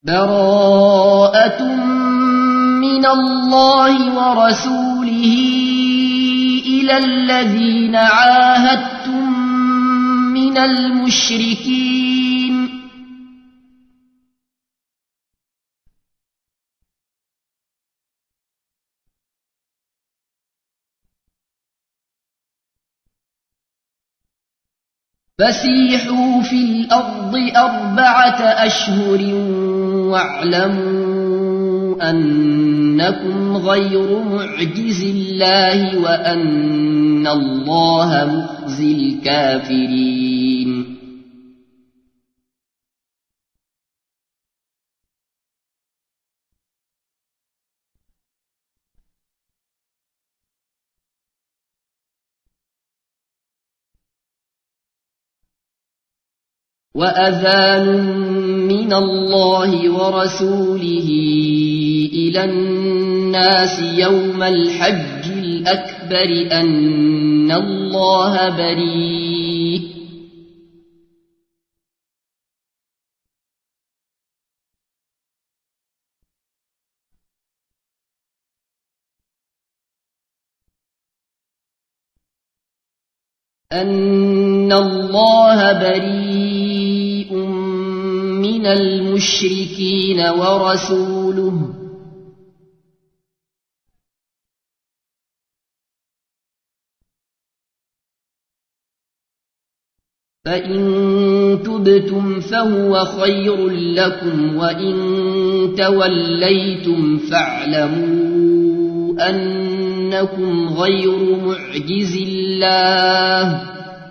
براءة من الله ورسوله إلى الذين عاهدتم من المشركين فسيحوا في الأرض 4 أشهر واعلموا أنكم غير معجز الله وأن الله مخزي الكافرين وأذان من الله ورسوله إلى الناس يوم الحج الأكبر أن الله بريء من المشركين ورسوله فإن تبتم فهو خير لكم وإن توليتم فاعلموا أنكم غير معجز الله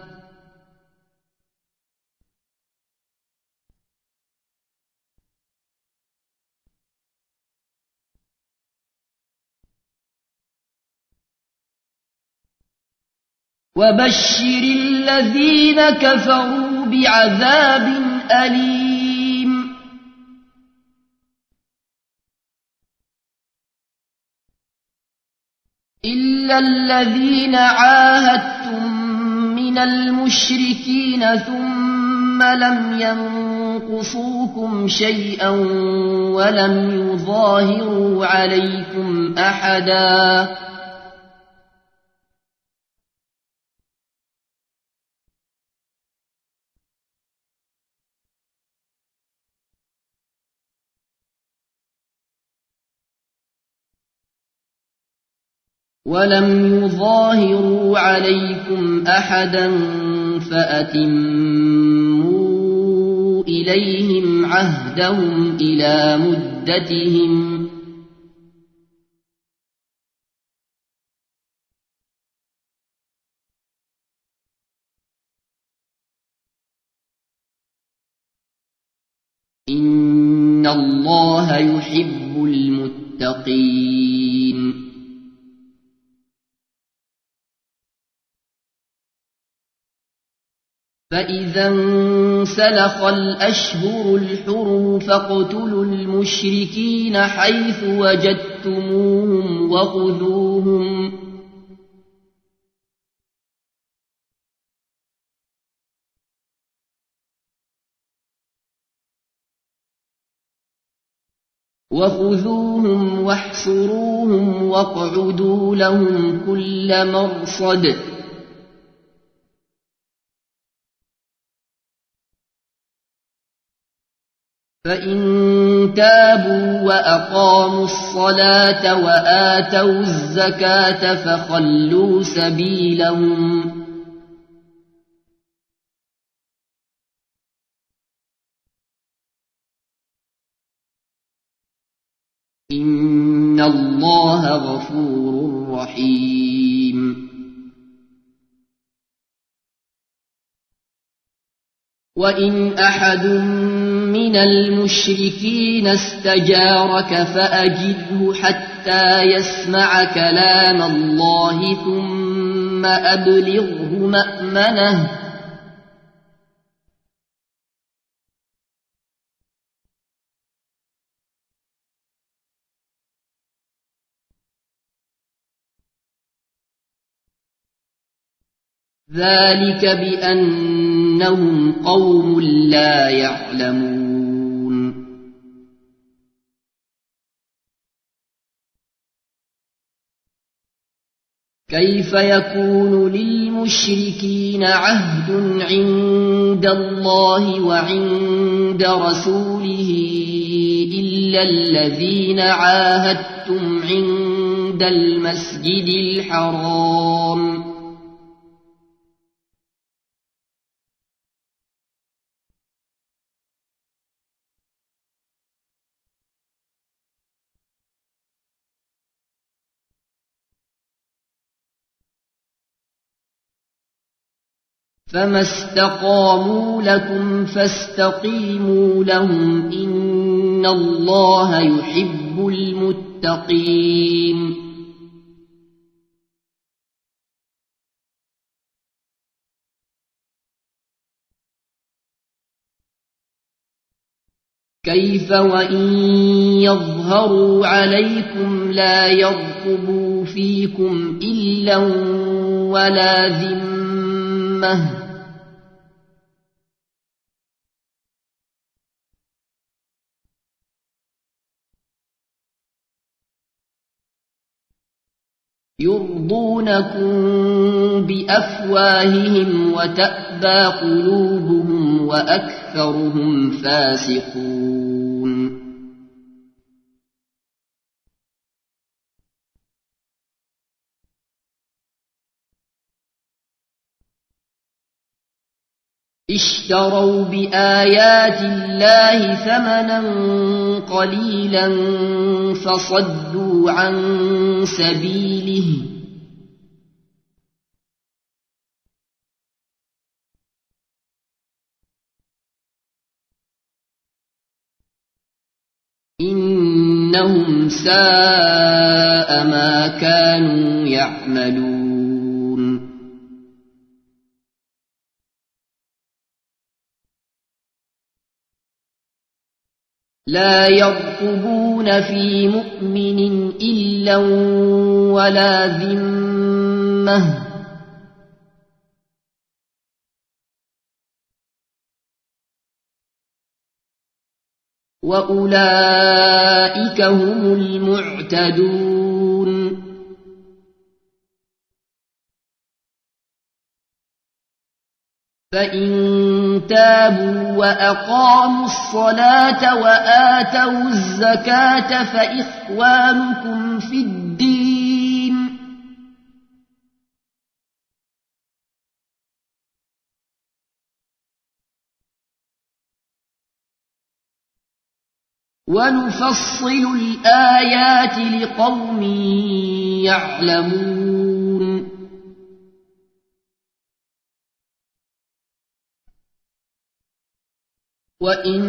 وبشر الذين كفروا بعذاب أليم إلا الذين عاهدتم من المشركين ثم لم ينقصوكم شيئا ولم يظاهروا عليكم أحدا فأتموا إليهم عهدهم إلى مدتهم إن الله يحب المتقين فإذا انسلخ الأشهر الحرم فاقتلوا المشركين حيث وجدتموهم وخذوهم واحصروهم واقعدوا لهم كل مرصد فإن تابوا وأقاموا الصلاة وآتوا الزكاة فخلوا سبيلهم إن الله غفور رحيم وإن أحد من المشركين استجارك فأجره حتى يسمع كلام الله ثم أبلغه مأمنه ذلك بأنهم قوم لا يعلمون كيف يكون للمشركين عهد عند الله وعند رسوله إلا الذين عاهدتم عند المسجد الحرام فما استقاموا لكم فاستقيموا لهم إن الله يحب المتقين كيف وإن يظهروا عليكم لا يرقبوا فيكم إلا ولا ذمة يرضونكم بأفواههم وتأبى قلوبهم وأكثرهم فاسقون اشتروا بآيات الله ثمنا قليلا فصدوا عن سبيله إنهم ساء ما كانوا يعملون لا يرقبون في مؤمن إلا ولا ذمة وأولئك هم المعتدون فإن تابوا وأقاموا الصلاة وآتوا الزكاة فإخوانكم في الدين ونفصل الآيات لقوم يعلمون وإن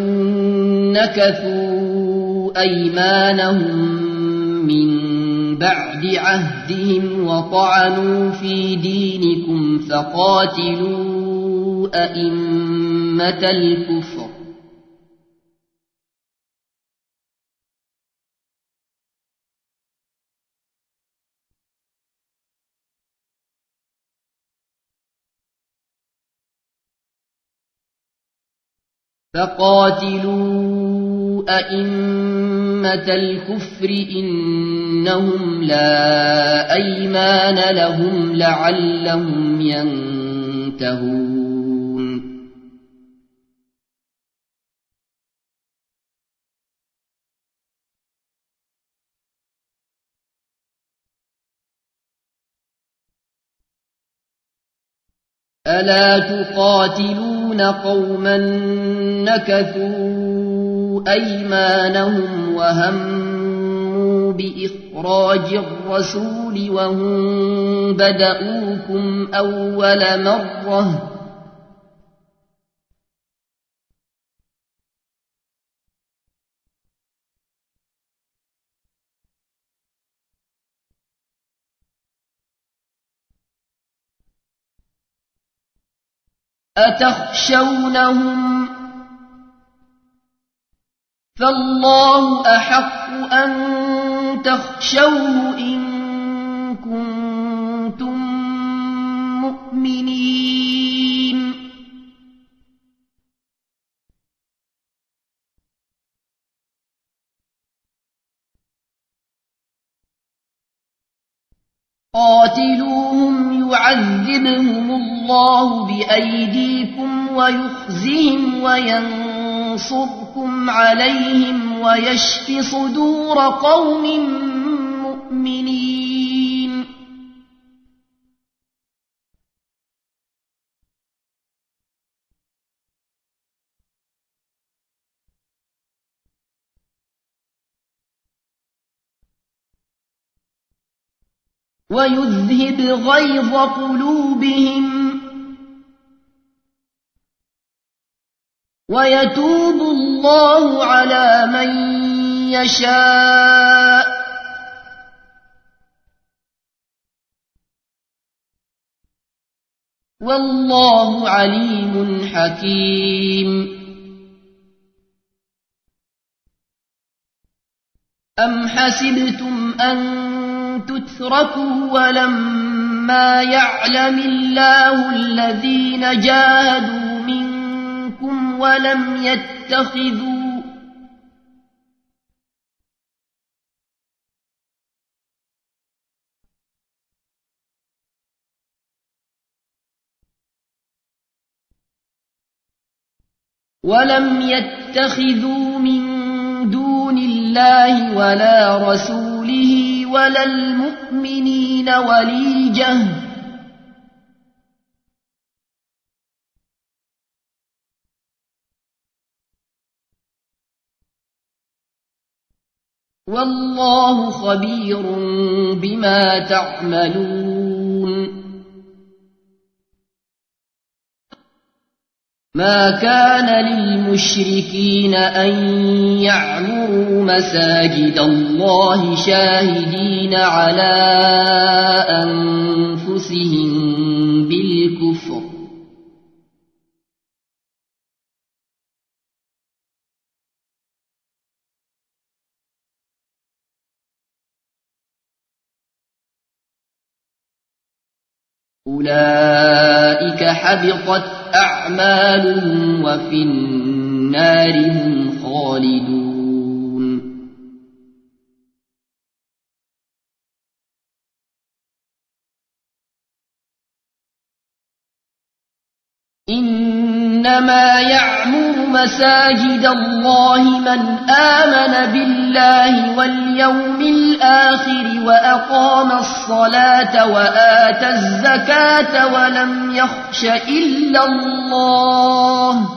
نكثوا أيمانهم من بعد عهدهم وطعنوا في دينكم فقاتلوا أئمة الكفر إنهم لا أيمان لهم لعلهم ينتهون ألا تقاتلون قوما نكثوا أيمانهم وهموا بإخراج الرسول وهم بدؤوكم أول مرة أتخشونهم فالله أحق أن تخشوه إن كنتم مؤمنين قاتلوهم يعذبهم الله بأيديكم ويخزهم وينصركم عليهم ويشف صدور قوم مؤمنين. ويذهب غيظ قلوبهم ويتوب الله على من يشاء والله عليم حكيم. أم حسبتم أن تتركوا ولما يعلم الله الذين جاهدوا منكم ولم يتخذوا من دون الله ولا رسوله ولا المؤمنين وليجة والله خبير بما تعملون. ما كان للمشركين أن يعمروا مساجد الله شاهدين على أنفسهم بالكفر أولئك حبطت أعمالهم وفي النار هم خالدون. إنما يعمر مساجد الله من آمن بالله واليوم الآخر وأقام الصلاة وآتى الزكاة ولم يخش إلا الله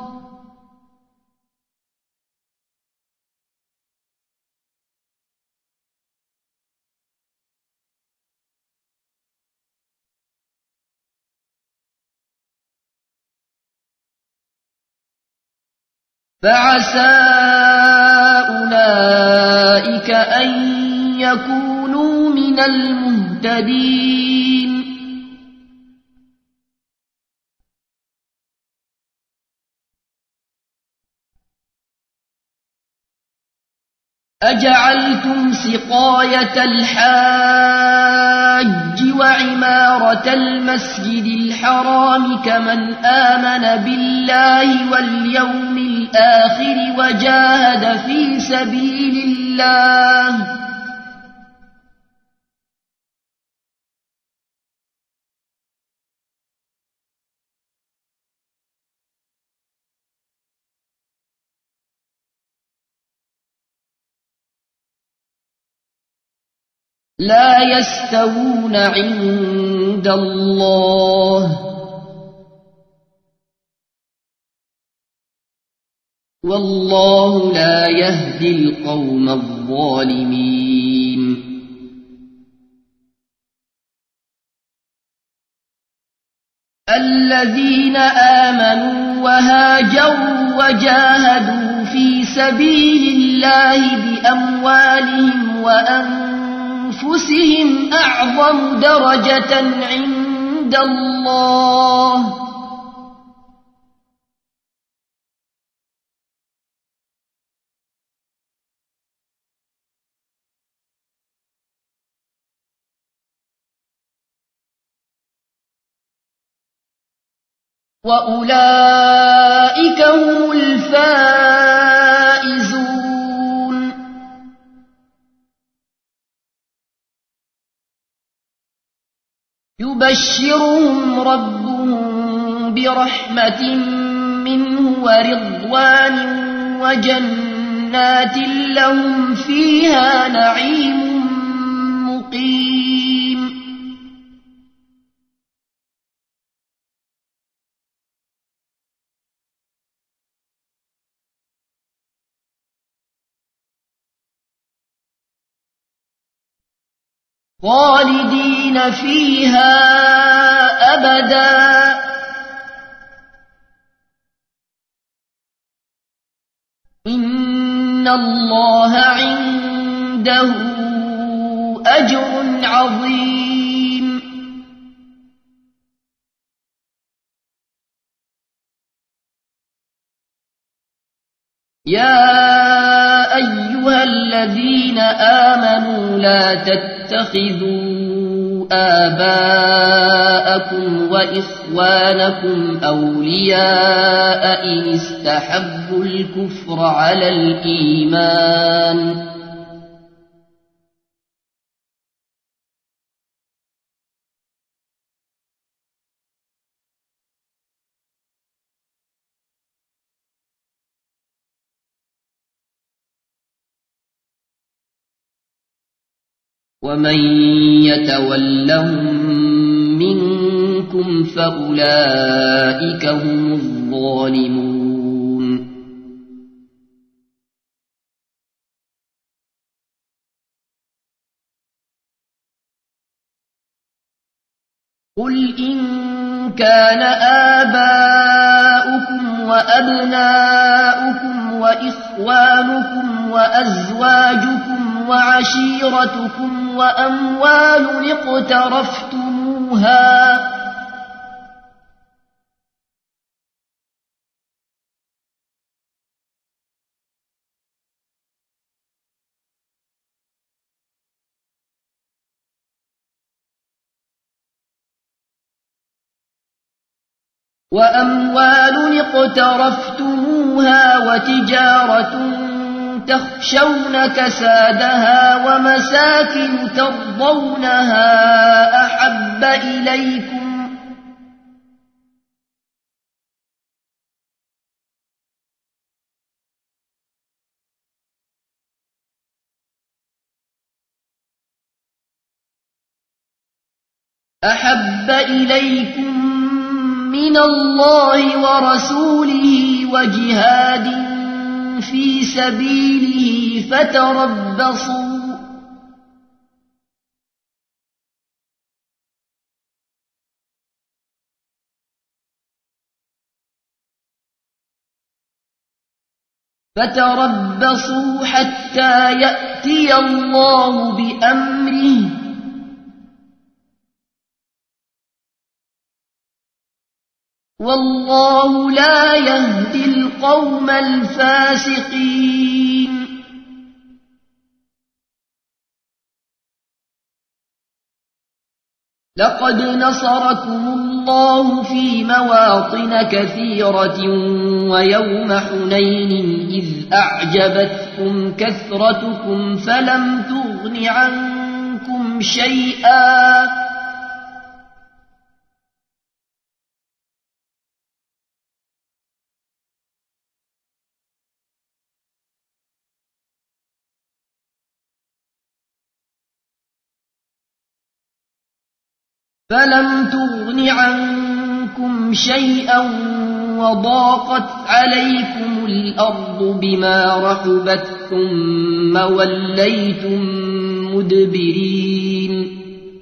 فعسى أولئك أن يكونوا من المهتدين. أجعلتم سقاية الحاج وعمارة المسجد الحرام كمن آمن بالله واليوم الآخر وجاهد في سبيل الله لا يستوون عند الله والله لا يهدي القوم الظالمين. الذين آمنوا وهاجروا وجاهدوا في سبيل الله بأموالهم وأنفسهم أعظم درجة عند الله وأولئك هم الفائزون. يبشرهم ربهم برحمة منه ورضوان وجنات لهم فيها نعيم مقيم. خالدين فيها أبدا إن الله عنده أجر عظيم. يا أيها الذين آمنوا لا تتخذوا آباءكم وإخوانكم أولياء إن استحبوا الكفر على الإيمان ومن يتولهم منكم فأولئك هم الظالمون. قل إن كان آباؤكم وأبناؤكم وإخوانكم وأزواجكم وعشيرتكم وأموال اقترفتموها وتجارة تخشون كسادها ومساكن ترضونها أحب إليكم من الله ورسوله وجهاد في سبيله فتربصوا حتى يأتي الله بأمره والله لا يهدي القوم الفاسقين. لقد نصركم الله في مواطن كثيرة ويوم حنين إذ أعجبتكم كثرتكم فلم تغن عنكم شيئا وضاقت عليكم الأرض بما رحبت ثم وليتم مدبرين.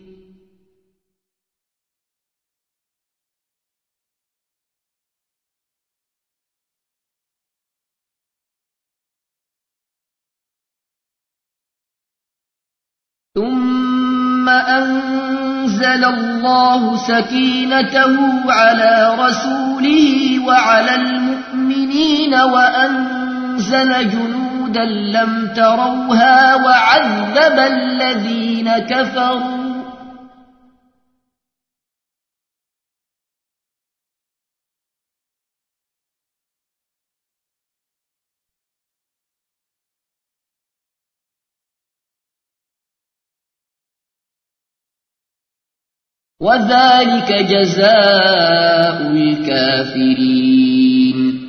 ثم أنزل الله سكينته على رسوله وعلى المؤمنين وأنزل جنودا لم تروها وعذب الذين كفروا وذلك جزاء الكافرين.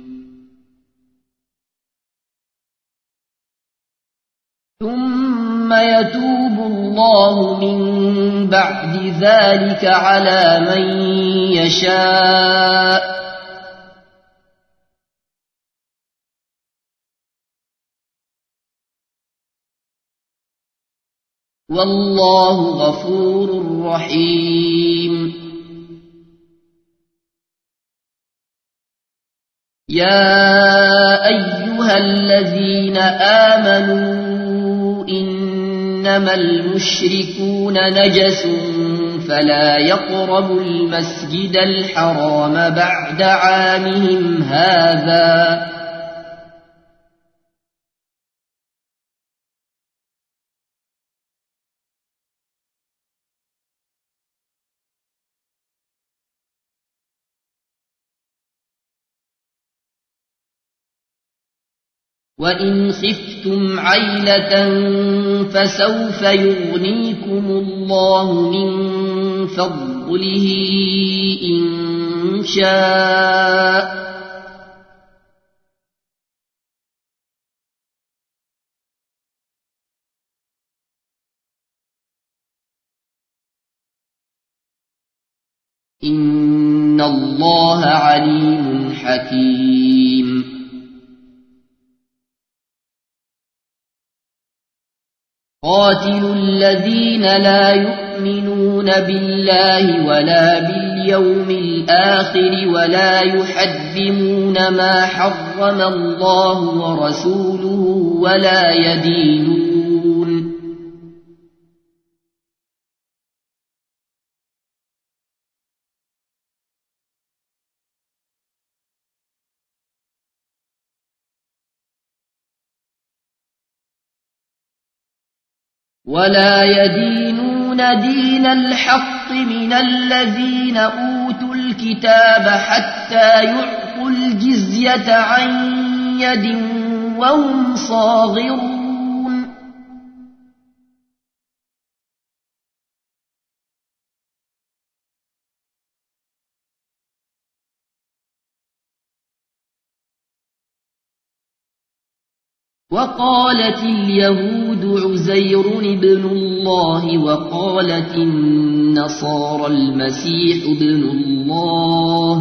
ثم يتوب الله من بعد ذلك على من يشاء والله غفور رحيم. يا أيها الذين آمنوا إنما المشركون نجس فلا يقربوا المسجد الحرام بعد عامهم هذا وإن خفتم عيلة فسوف يغنيكم الله من فضله إن شاء إن الله عليم حكيم. قاتلوا الذين لا يؤمنون بالله ولا باليوم الآخر ولا يحرمون ما حرم الله ورسوله ولا يدينون دين الحق من الذين أوتوا الكتاب حتى يعطوا الجزية عن يد وهم صاغرون. وقالت اليهود عزير ابن الله وقالت النصارى المسيح ابن الله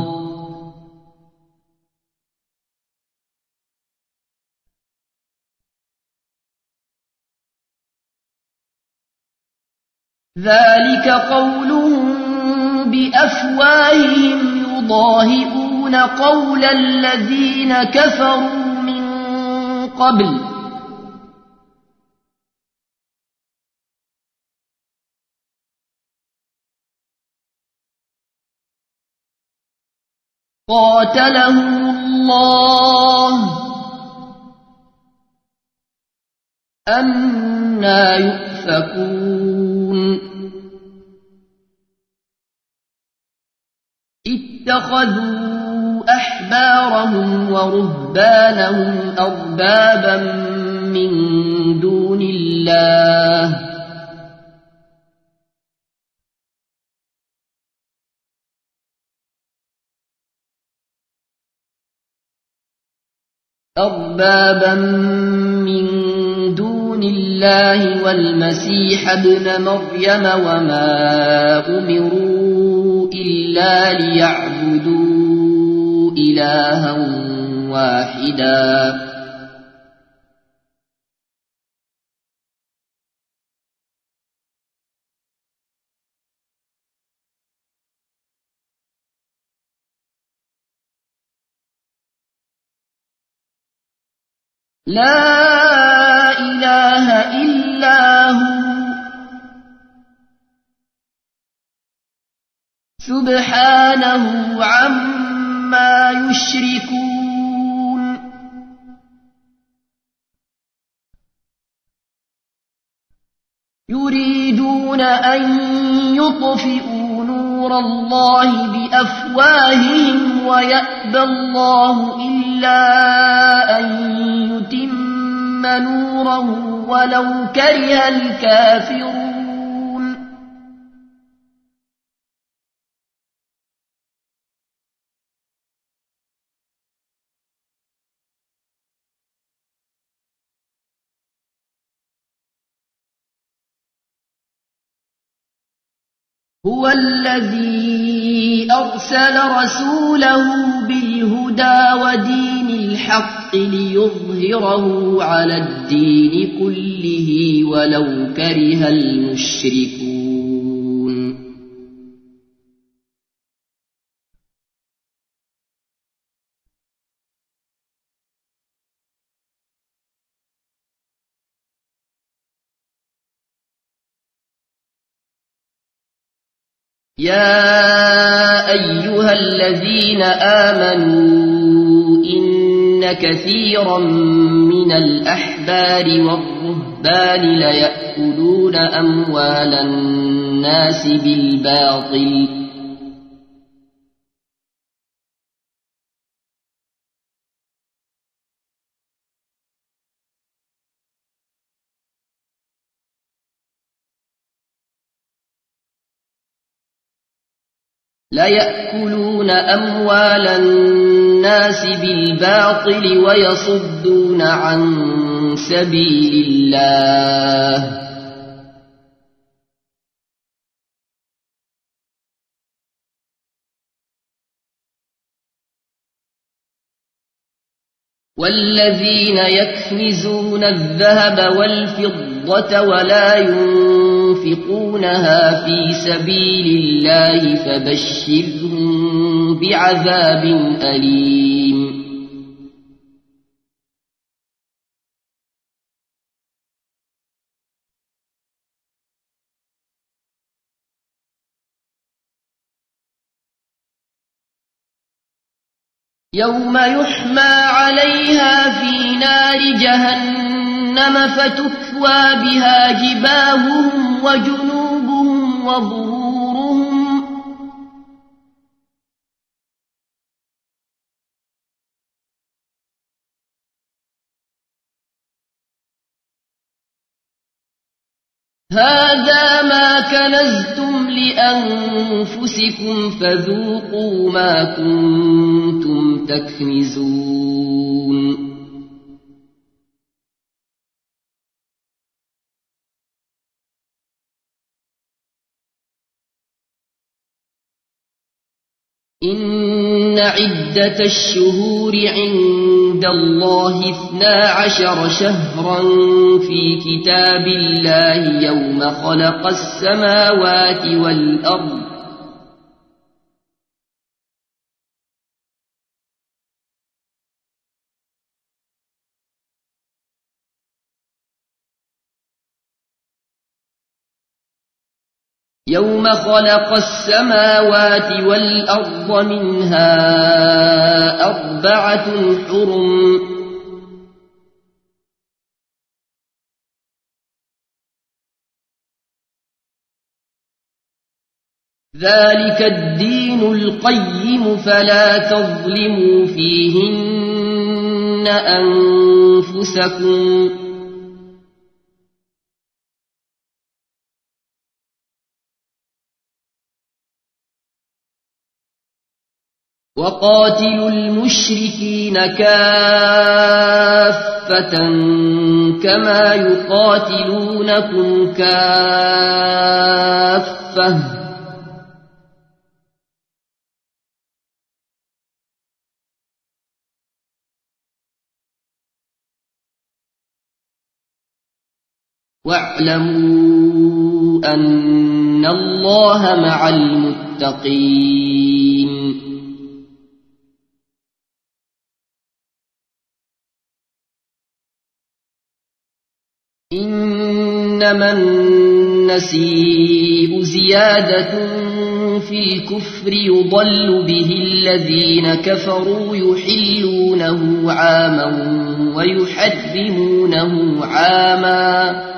ذلك قولهم بأفواههم يضاهئون قول الذين كفروا قبل قاتلهم الله أنى يؤفكون. اتخذوا أحبارهم ورهبانهم أربابا من دون الله والمسيح ابن مريم وما أمروا إلا ليعبدوا إلها واحدا لا إله إلا هو سبحانه عما يشركون. يريدون أن يطفئوا نور الله بأفواههم ويأبى الله إلا أن يتم نوره ولو كره الكافرون. هو الذي أرسل رسوله بالهدى ودين الحق ليظهره على الدين كله ولو كره المشركون. يا أيها الذين آمنوا إن كثيرا من الأحبار والرهبان ليأكلون أموال الناس بالباطل ويصدون عن سبيل الله والذين يكنزون الذهب والفضة ولا ينفقونها في سبيل الله فبشرهم بعذاب أليم. يوم يحمى عليها في نار جهنم فتكوى بها جباههم وجنوبهم وظهورهم هذا ما كنزتم لأنفسكم فذوقوا ما كنتم تكنزون. إن عدة الشهور عند الله 12 شهرا في كتاب الله يوم خلق السماوات والأرض منها 4 حرم ذلك الدين القيم فلا تظلموا فيهن أنفسكم وقاتلوا المشركين كافة كما يقاتلونكم كافة واعلموا أن الله مع المتقين. إنما النسيء زيادة في الكفر يضل به الذين كفروا يحلونه عاما ويحرمونه عاما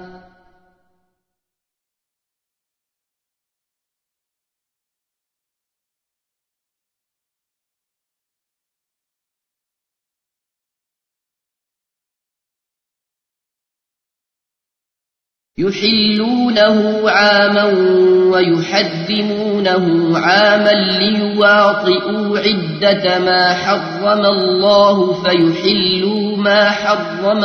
ويحرمونه عاما ليواطئوا عدة ما حرم الله فيحلوا ما حرم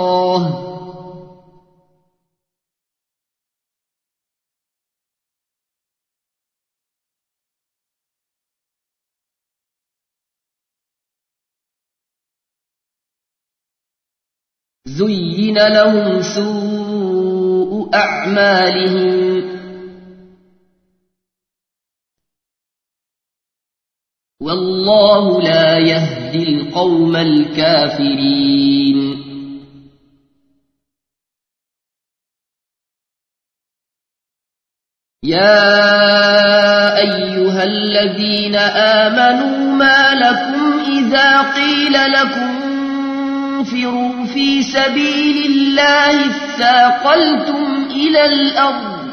الله زين لهم سوء أعمالهم والله لا يهدي القوم الكافرين يا أيها الذين آمنوا ما لكم إذا قيل لكم انفروا في سبيل الله اثاقلتم إلى الأرض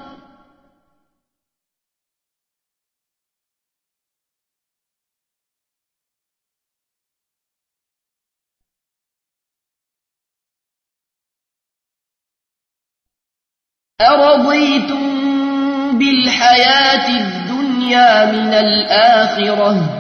أرضيتم بالحياة الدنيا من الآخرة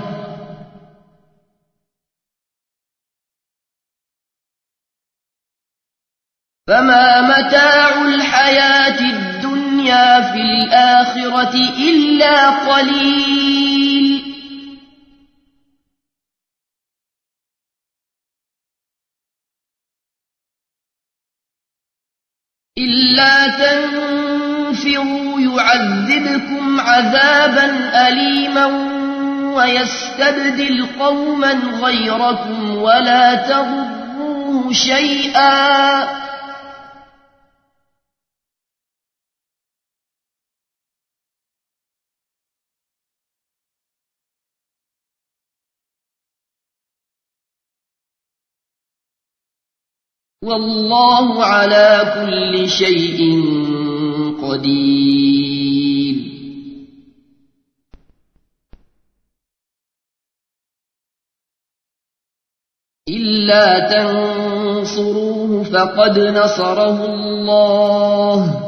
فما متاع الحياة الدنيا في الآخرة إلا قليل إلا تنفروا يعذبكم عذابا أليما ويستبدل قوما غيركم ولا تضروه شيئا والله على كل شيء قدير إلا تنصروه فقد نصره الله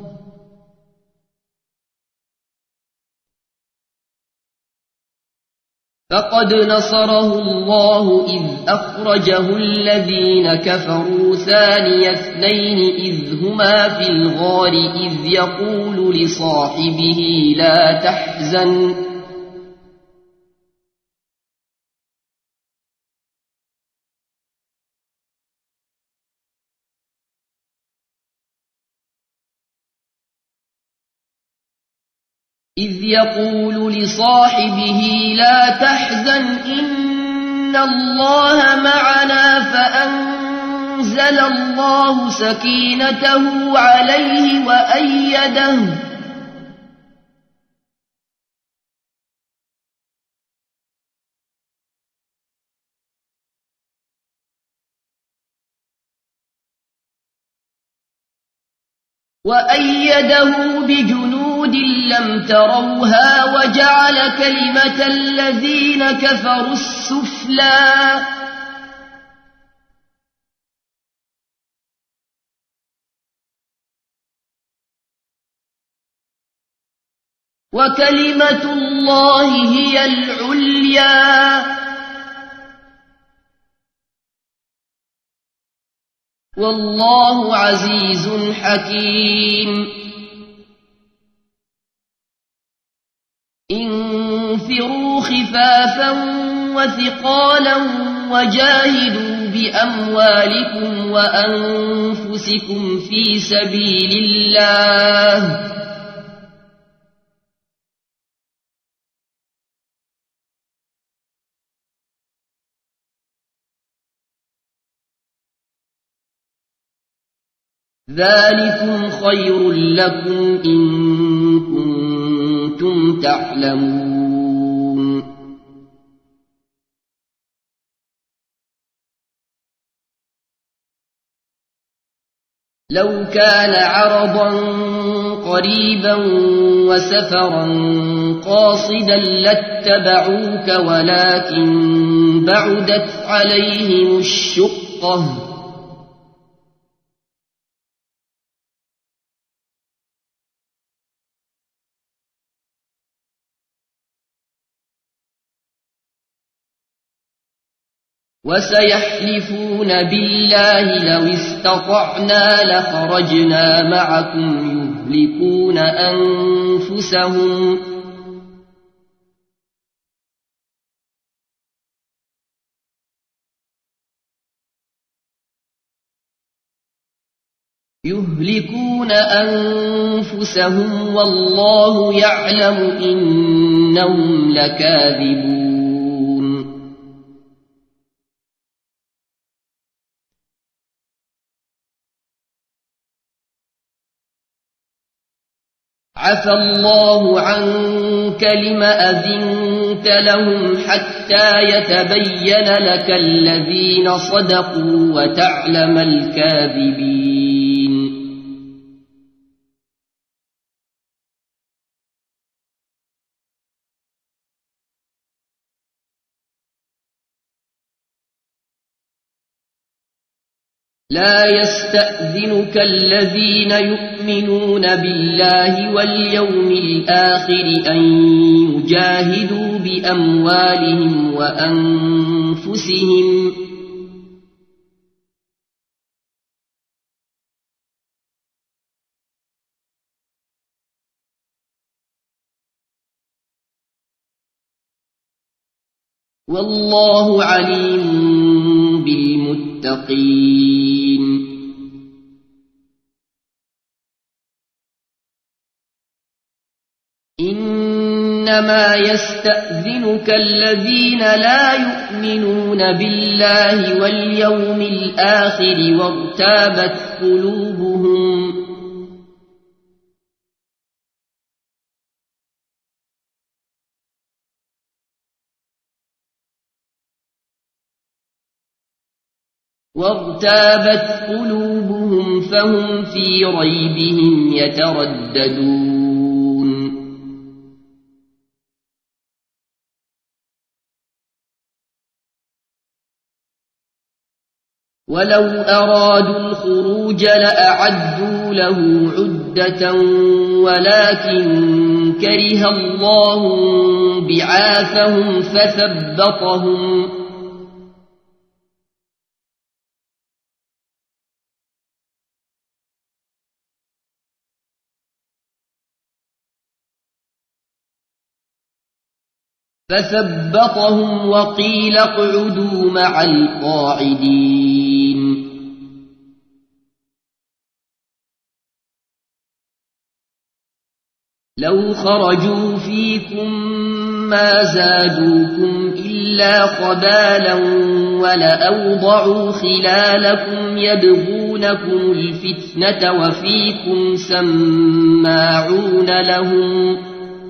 إذ أخرجه الذين كفروا ثاني اثنين إذ هما في الغار إذ يقول لصاحبه لا تحزن إن الله معنا فأنزل الله سكينته عليه وأيده بجنود لم تروها وجعل كلمة الذين كفروا السفلى وكلمة الله هي العليا والله عزيز حكيم انفروا خفافا وثقالا وجاهدوا بأموالكم وأنفسكم في سبيل الله ذلكم خير لكم إن كنتم تعلمون لو كان عرضا قريبا وسفرا قاصدا لاتبعوك ولكن بعدت عليهم الشقة وسيحلفون بالله لو استطعنا لخرجنا معكم يهلكون أنفسهم يهلكون أنفسهم والله يعلم إنهم لكاذبون عفى الله عنك لم أذنت لهم حتى يتبين لك الذين صدقوا وتعلم الكاذبين لا يستأذنك الذين يؤمنون بالله واليوم الآخر أن يجاهدوا بأموالهم وأنفسهم والله عليم بالمتقين إنما يستأذنك الذين لا يؤمنون بالله واليوم الآخر وارتابت قلوبهم فهم في ريبهم يترددون ولو أرادوا الخروج لأعدوا له عدة ولكن كره الله بعاثهم فثبطهم وقيل اقعدوا مع القاعدين لو خرجوا فيكم ما زادوكم إلا خبالا ولأوضعوا خلالكم يبغونكم الفتنة وفيكم سماعون لهم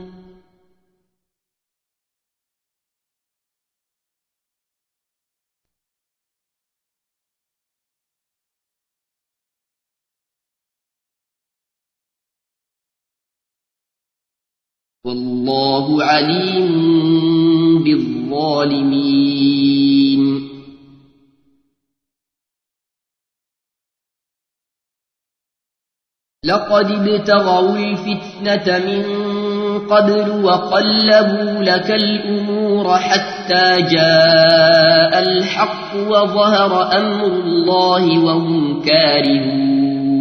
والله عليم بالظالمين لقد ابتغوا الفتنة من قبل وقلبوا لك الأمور حتى جاء الحق وظهر أمر الله وهم كارهون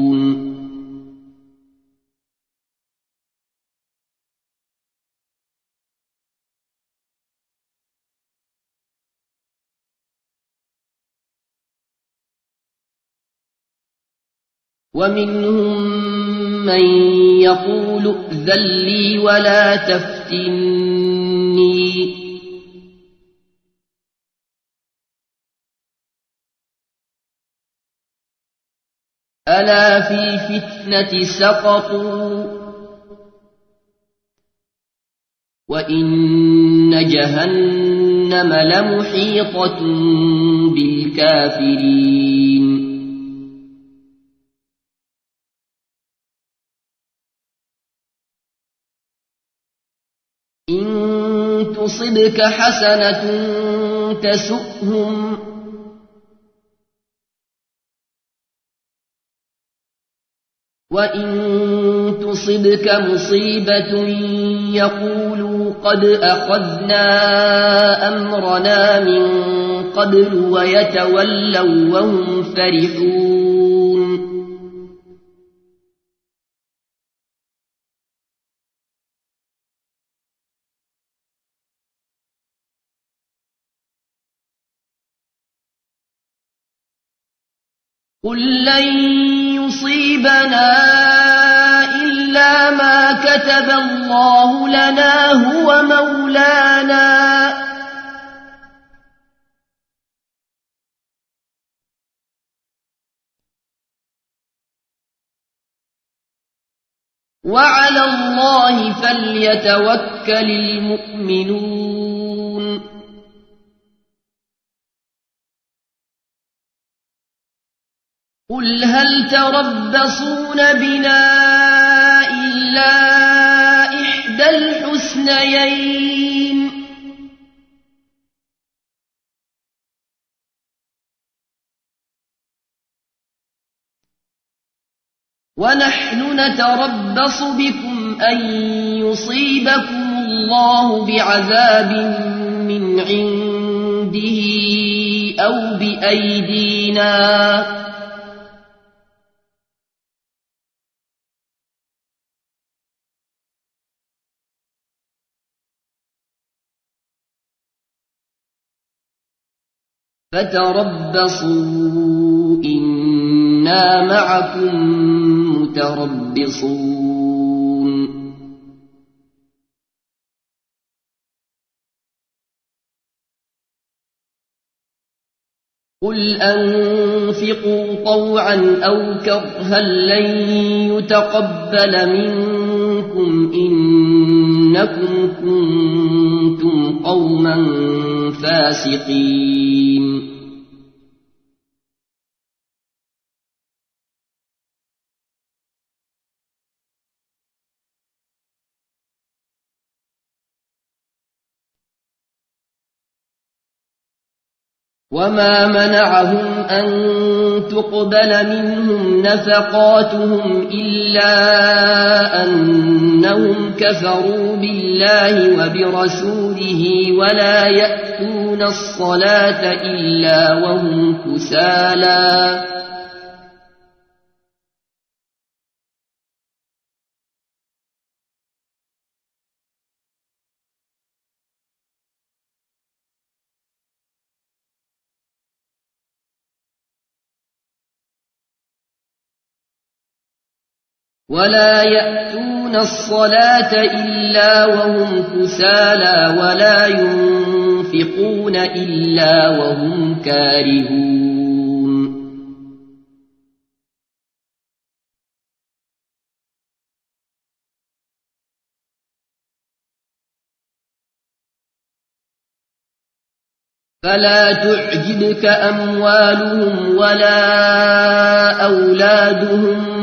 ومنهم من يقول ائذن لي ولا تفتني ألا في الفتنة سقطوا وإن جهنم لمحيطة بالكافرين إن تصبك حسنة تسؤهم وإن تصبك مصيبة يقولوا قد أخذنا أمرنا من قبل ويتولوا وهم فرحون قل لن يصيبنا إلا ما كتب الله لنا هو مولانا وعلى الله فليتوكل المؤمنون قل هل تربصون بنا إلا إحدى الحسنيين ونحن نتربص بكم أن يصيبكم الله بعذاب من عنده أو بأيدينا فتربصوا إنا معكم متربصون قل أنفقوا طوعا أو كرها لن يتقبل منكم إنكم كنتم قوما فاسقين وما منعهم أن تقبل منهم نفقاتهم إلا أنهم كفروا بالله وبرسوله ولا يأتون الصلاة إلا وهم كسالى ولا يأتون الصلاة إلا وهم كسالى ولا ينفقون إلا وهم كارهون فلا تعجبك أموالهم ولا أولادهم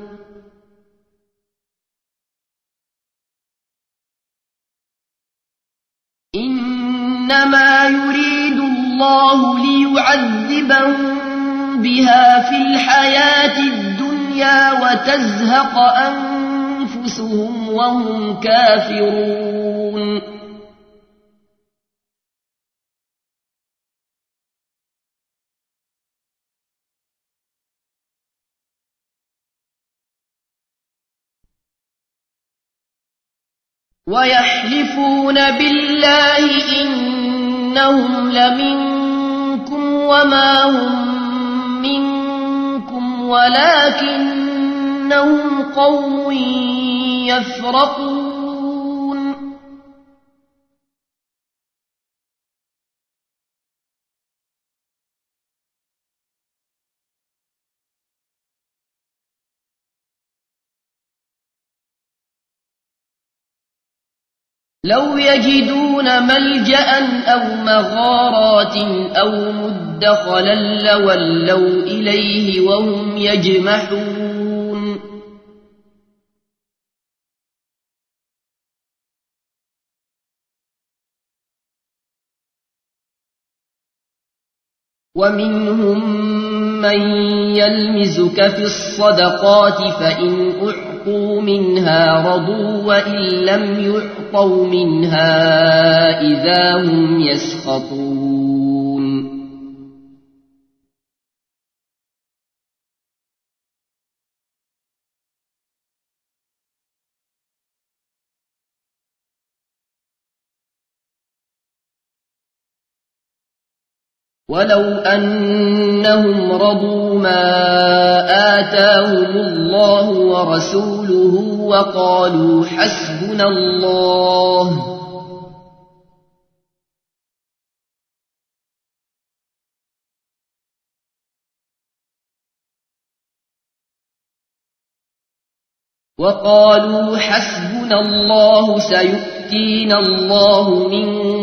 إنما يريد الله ليعذبهم بها في الحياة الدنيا وتزهق أنفسهم وهم كافرون ويحلفون بالله إنهم لمنكم وما هم منكم ولكنهم قوم يفرقون لو يجدون ملجأ أو مغارات أو مدخلا لولوا إليه وهم يجمحون ومنهم من يلمزك في الصدقات فإن أعطوا منها رضوا وإن لم يعطوا منها إذا هم يسخطون ولو أنهم رضوا ما آتاهم الله ورسوله وقالوا حسبنا الله سيؤتينا الله من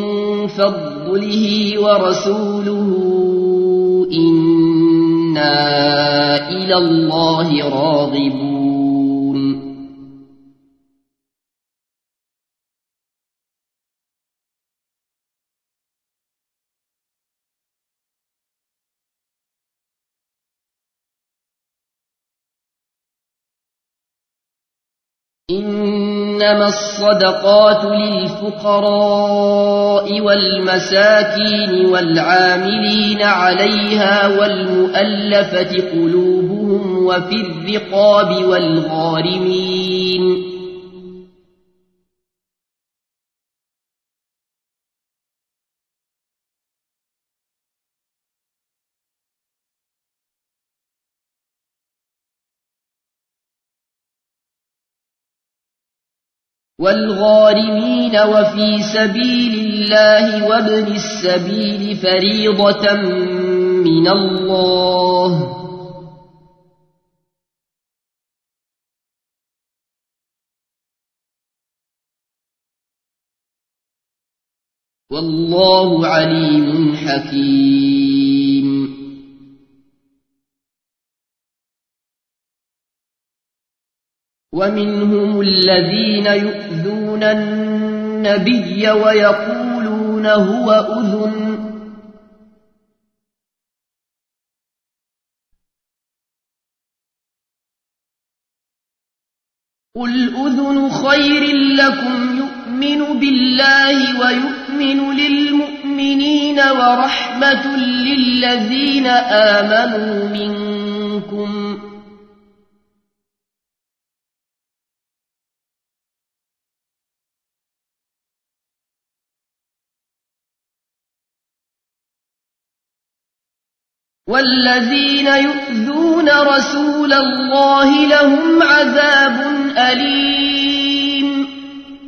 فضله ورسوله إنا إلى الله راغبون. إنما الصدقات للفقراء والمساكين والعاملين عليها والمؤلفة قلوبهم وفي الرقاب والغارمين وفي سبيل الله وابن السبيل فريضة من الله والله عليم حكيم. ومنهم الذين يؤذون النبي ويقولون هو أذن قل أذن خير لكم يؤمن بالله ويؤمن للمؤمنين ورحمة للذين آمنوا منكم والذين يؤذون رسول الله لهم عذاب أليم.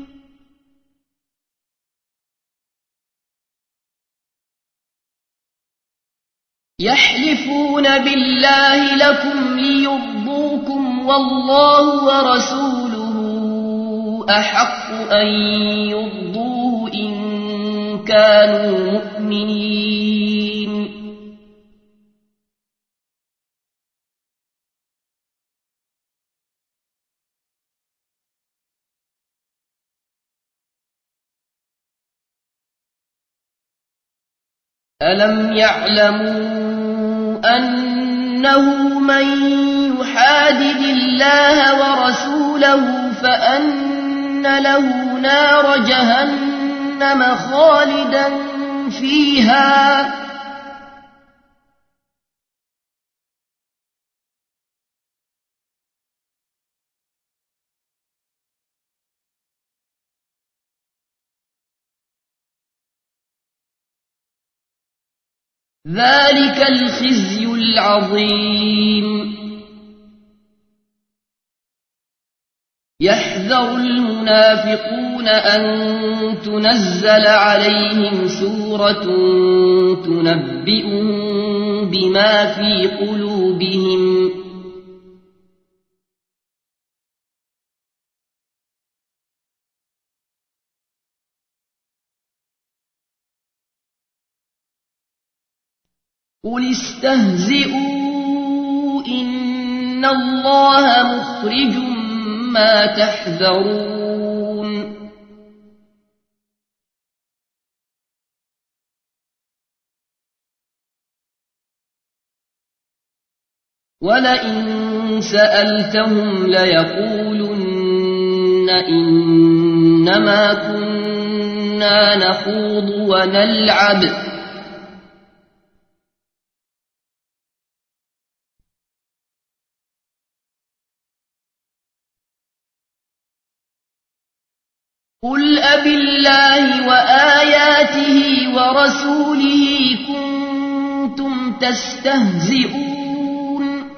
يحلفون بالله لكم ليرضوكم والله ورسوله أحق أن يرضوه إن كانوا مؤمنين. ألم يعلموا أنه من يحادد الله ورسوله فأن له نار جهنم خالدا فيها ذلك الخزي العظيم. يحذر المنافقون أن تنزل عليهم سورة تنبئهم بما في قلوبهم قل استهزئوا إن الله مخرج ما تحذرون. ولئن سألتهم ليقولن إنما كنا نخوض ونلعب قل أبالله وآياته ورسوله كنتم تستهزئون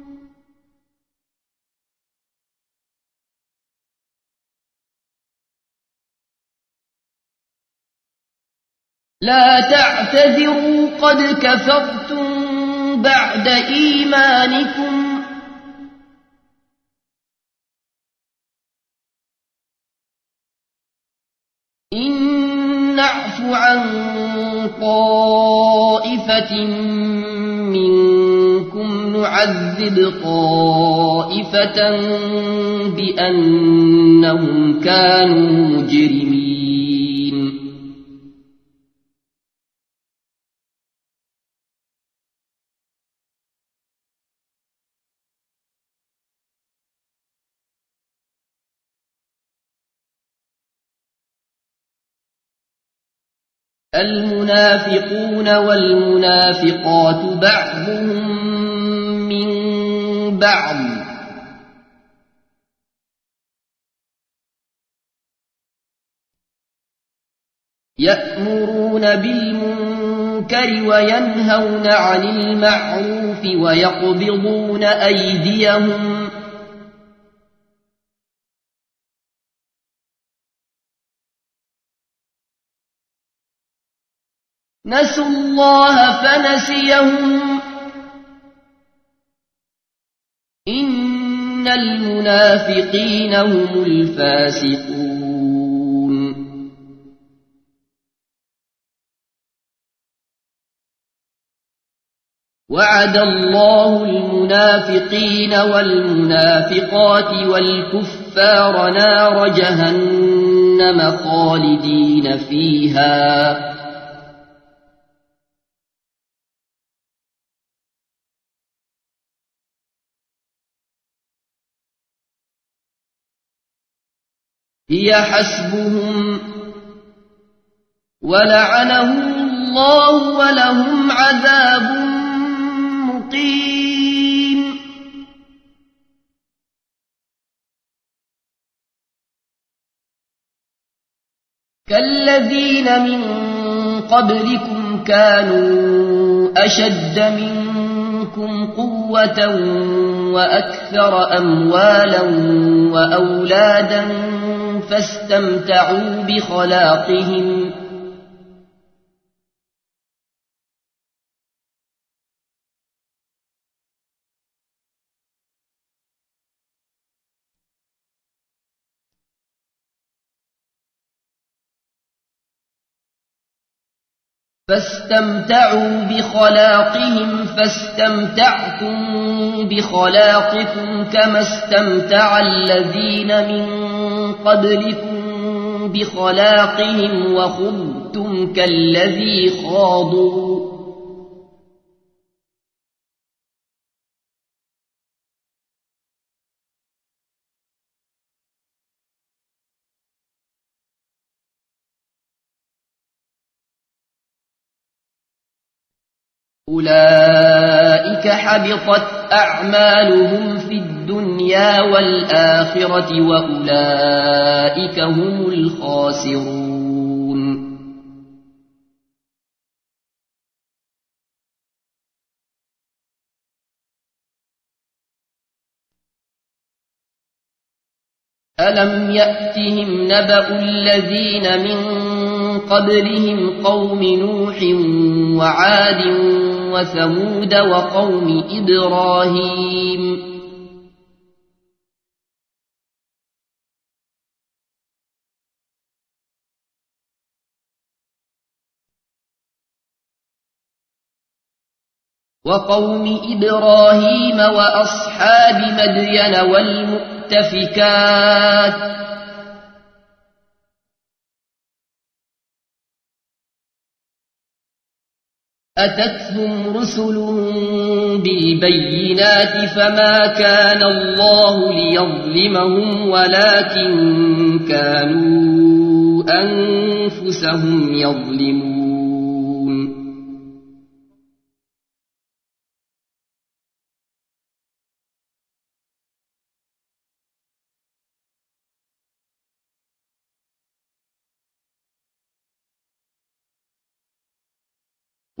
لا تعتذروا قد كفرتم بعد إيمانكم إن نعف عن طائفة منكم نعذب طائفة بأنهم كانوا مجرمين المنافقون والمنافقات بعضهم من بعض يأمرون بالمنكر وينهون عن المعروف ويقبضون أيديهم نسوا الله فنسيهم إن المنافقين هم الفاسقون وعد الله المنافقين والمنافقات والكفار نار جهنم خالدين فيها هي حسبهم ولعنهم الله ولهم عذاب مقيم كالذين من قبلكم كانوا أشد منكم قوة وأكثر أموالا وأولادا فاستمتعوا بخلاقهم فاستمتعتم بخلاقكم كما استمتع الذين من قبلكم بخلاقهم وخضتم كالذي خاضوا أولئك حبطت أعمالهم في الدنيا والآخرة وأولئك هم الخاسرون ألم يأتهم نبأ الذين من قبلهم قوم نوح وعاد وثمود وقوم إبراهيم وأصحاب مدين والمؤتفكات أتتهم رسلهم بالبينات فما كان الله ليظلمهم ولكن كانوا أنفسهم يظلمون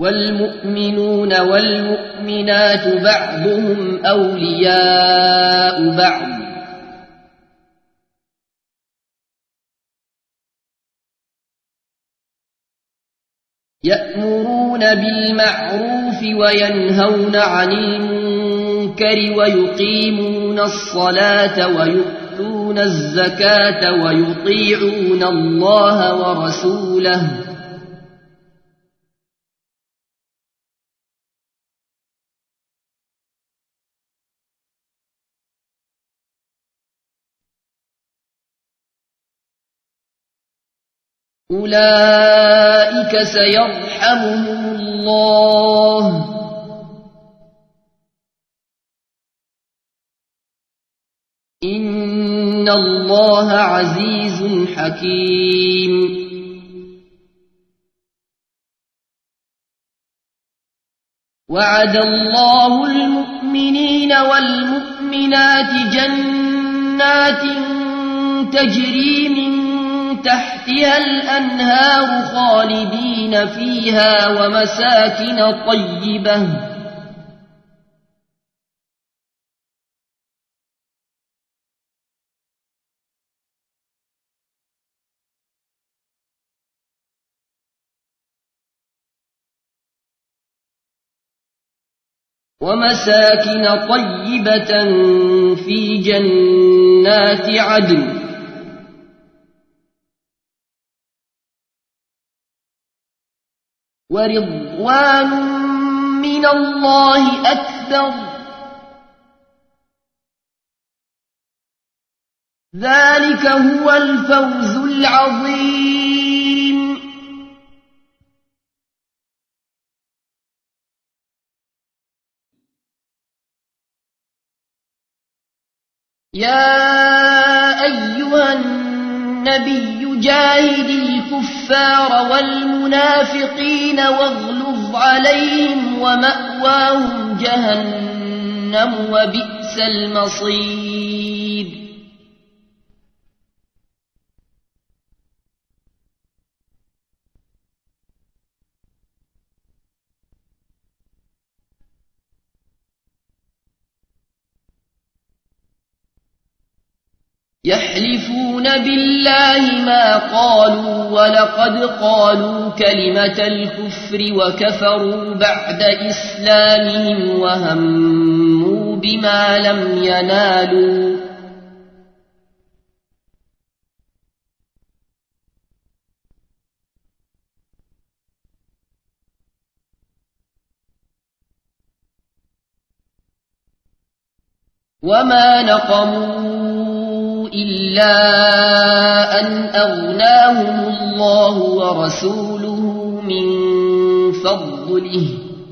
والمؤمنون والمؤمنات بعضهم أولياء بعض يأمرون بالمعروف وينهون عن المنكر ويقيمون الصلاة ويؤتون الزكاة ويطيعون الله ورسوله أولئك سيرحمهم الله إن الله عزيز حكيم وعد الله المؤمنين والمؤمنات جنات تجري من تحتها الأنهار خالدين فيها ومساكن طيبة في جنات عدن ورضوان من الله أكبر ذلك هو الفوز العظيم يا أيها النبي جاهد الكفار والمنافقين واغلظ عليهم ومأواهم جهنم وبئس المصير يحلفون بالله ما قالوا ولقد قالوا كلمة الكفر وكفروا بعد إسلامهم وهموا بما لم ينالوا وما نقموا إلا أن أغناهم الله ورسوله من فضله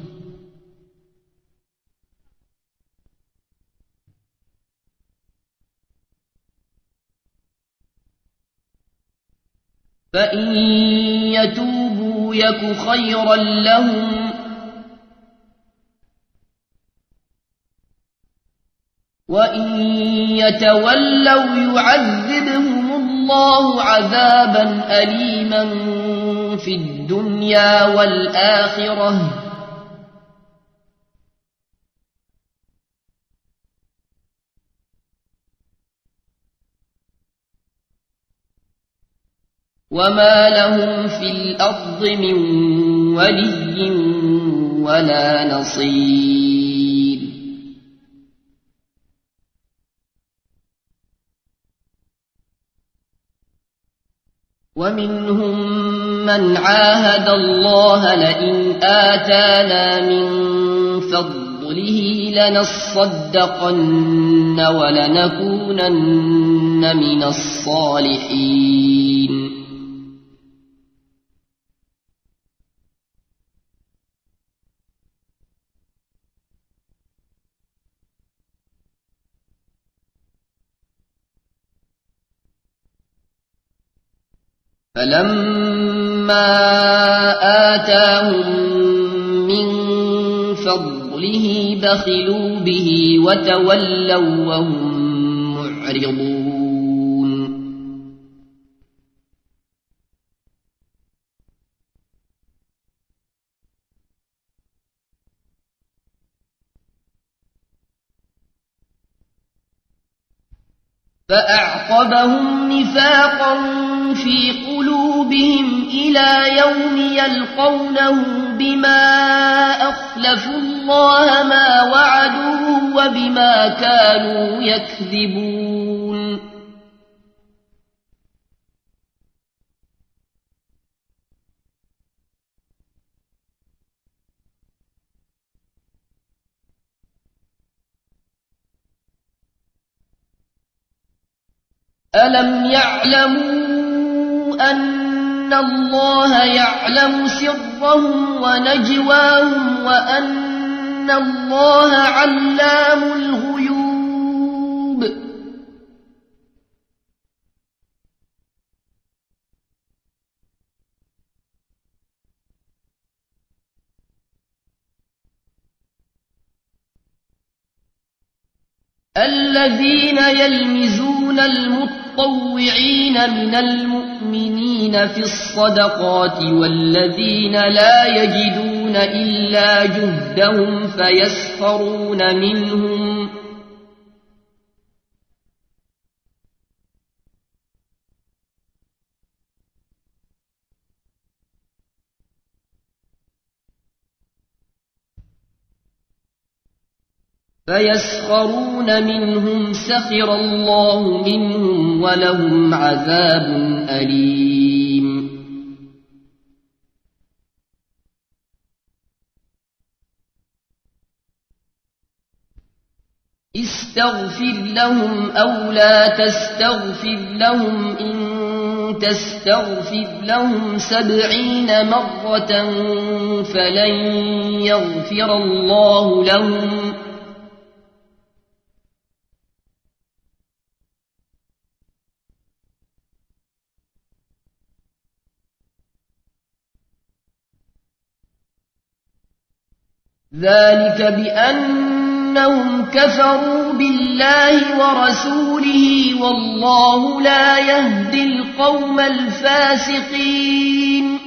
فإن يتوبوا يك خيرا لهم وإن يتولوا يعذبهم الله عذابا أليما في الدنيا والآخرة وما لهم في الأرض من ولي ولا نصير ومنهم من عاهد الله لئن آتانا من فضله لنصدقن ولنكونن من الصالحين فلما آتاهم من فضله بخلوا به وتولوا وهم معرضون فأعقبهم نفاقا في قلوبهم إلى يوم يلقونه بما أخلفوا الله ما وعدوه وبما كانوا يكذبون ألم يعلموا أن الله يعلم سرهم ونجواهم وأن الله علام الغيوب الذين يلمزون المطوعين من المؤمنين في الصدقات والذين لا يجدون إلا جهدهم فيسخرون منهم سخر الله منهم ولهم عذاب أليم استغفر لهم أو لا تستغفر لهم إن تستغفر لهم 70 مرة فلن يغفر الله لهم ذلك بأنهم كفروا بالله ورسوله والله لا يهدي القوم الفاسقين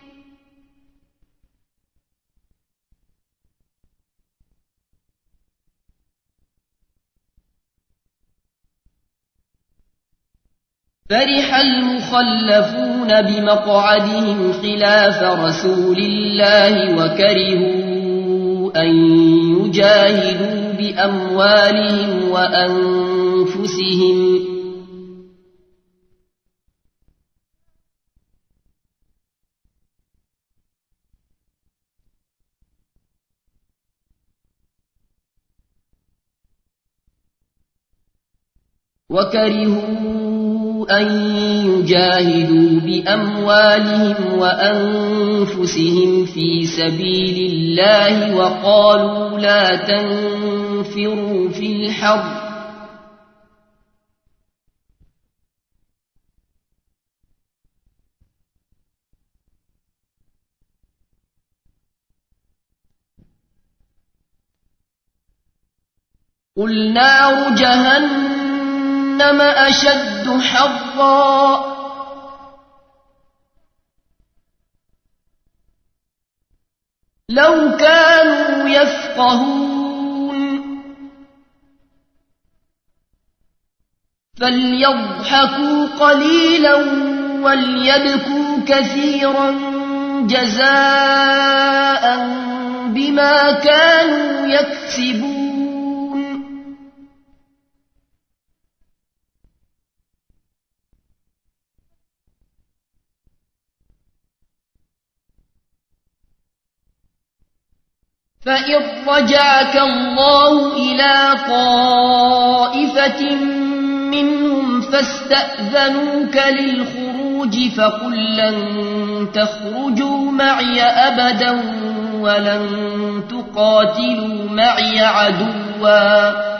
فرح المخلفون بمقعدهم خلاف رسول الله وكرهوا أن يجاهدوا بأموالهم وأنفسهم في سبيل الله وقالوا لا تنفروا في الحر قل نار جهنم أشد حرا لو كانوا يفقهون فليضحكوا قليلا وليبكوا كثيرا جزاء بما كانوا يكسبون فإن رجعك الله إلى طائفة منهم فاستأذنوك للخروج فقل لن تخرجوا معي أبدا ولن تقاتلوا معي عدوا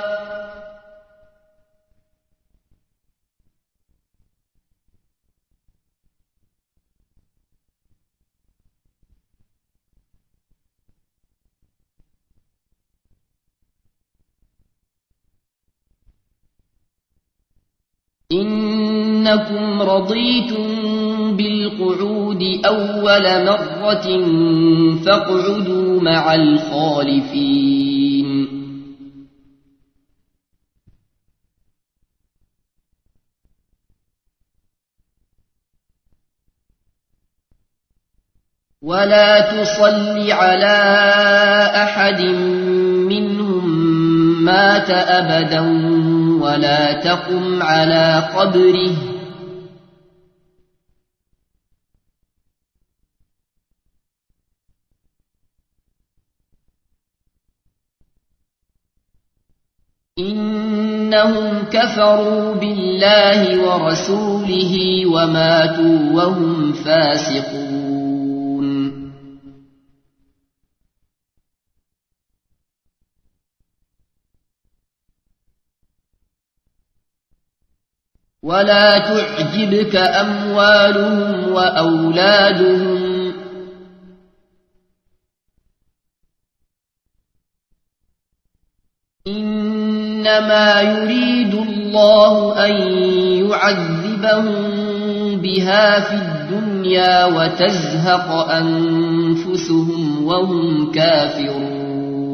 إنكم رضيتم بالقعود أول مرة فاقعدوا مع الخالفين ولا تصل على أحد منهم مات أبدا ولا تقم على قبره إنهم كفروا بالله ورسوله وماتوا وهم فاسقون ولا تعجبك أموالهم وأولادهم إنما يريد الله أن يعذبهم بها في الدنيا وتزهق أنفسهم وهم كافرون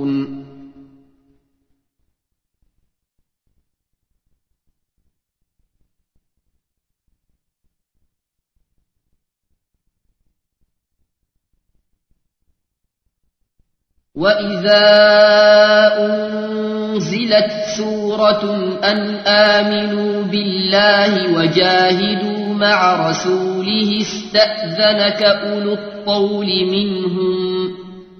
وإذا أنزلت سورة أن آمنوا بالله وجاهدوا مع رسوله استأذنك أولو الطول منهم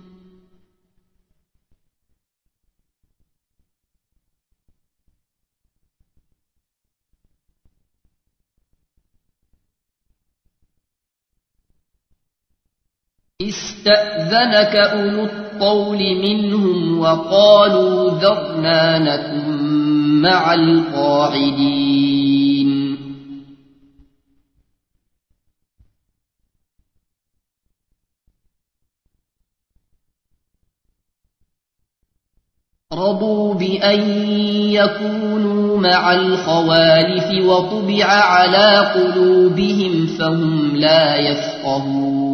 استأذنك أولو الطول منهم وقالوا ذرنا نكن مع القاعدين رضوا بأن يكونوا مع الخوالف وطبع على قلوبهم فهم لا يفقهون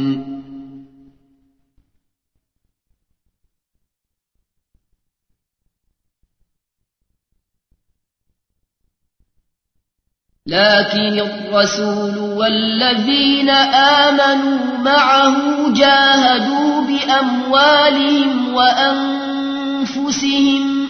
لكن الرسول والذين آمنوا معه جاهدوا بأموالهم وأنفسهم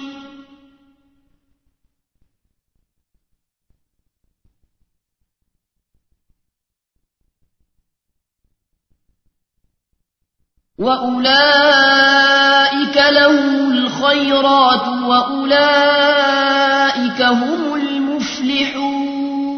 وأولئك لهم الخيرات وأولئك هم المفلحون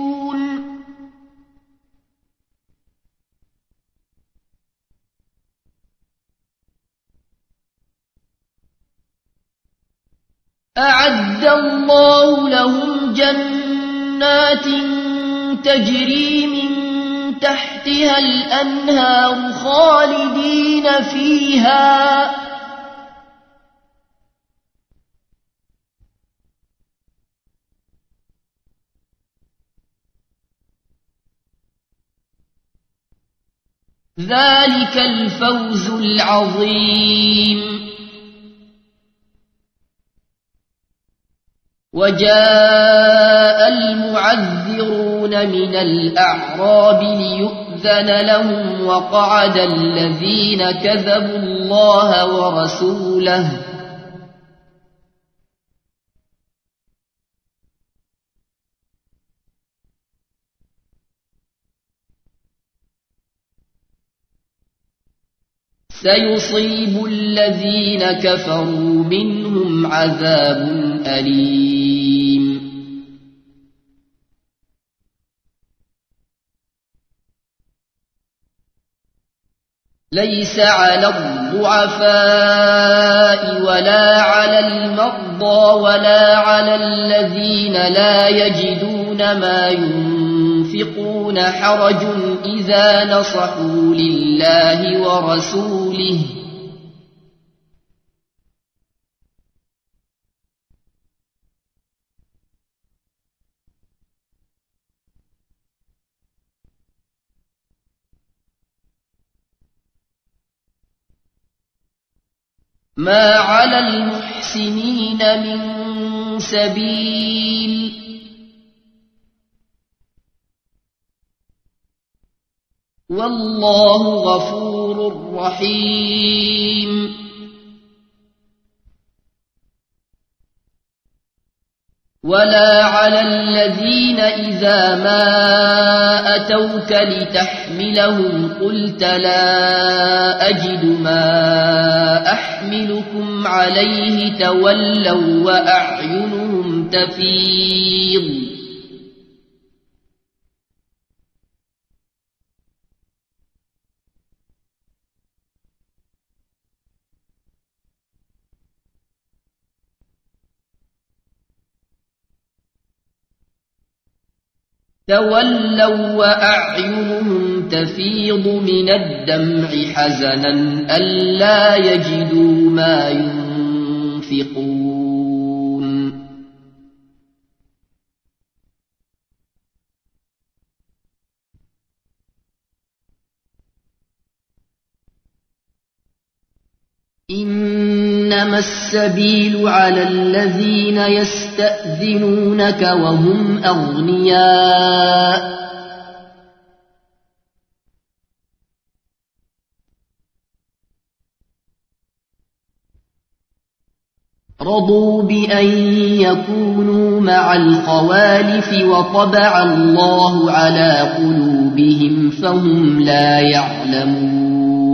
أعد الله لهم جنات تجري من تحتها الأنهار خالدين فيها ذلك الفوز العظيم وجاء المعذرون من الأعراب ليؤذن لهم وقعد الذين كذبوا الله ورسوله سيصيب الذين كفروا منهم عذاب أليم ليس على الضعفاء ولا على المرضى ولا على الذين لا يجدون ما ينفقون حرج إذا نصحوا لله ورسوله ما على المحسنين من سبيل والله غفور رحيم ولا على الذين إذا ما أتوك لتحملهم قلت لا أجد ما أحملكم عليه تولوا وأعينهم تفيض وأعينهم تفيض من الدمع حزنا ألا يجدوا ما ينفقون إنما السبيل على الذين يستأذنونك وهم أغنياء رضوا بأن يكونوا مع الخوالف وطبع الله على قلوبهم فهم لا يعلمون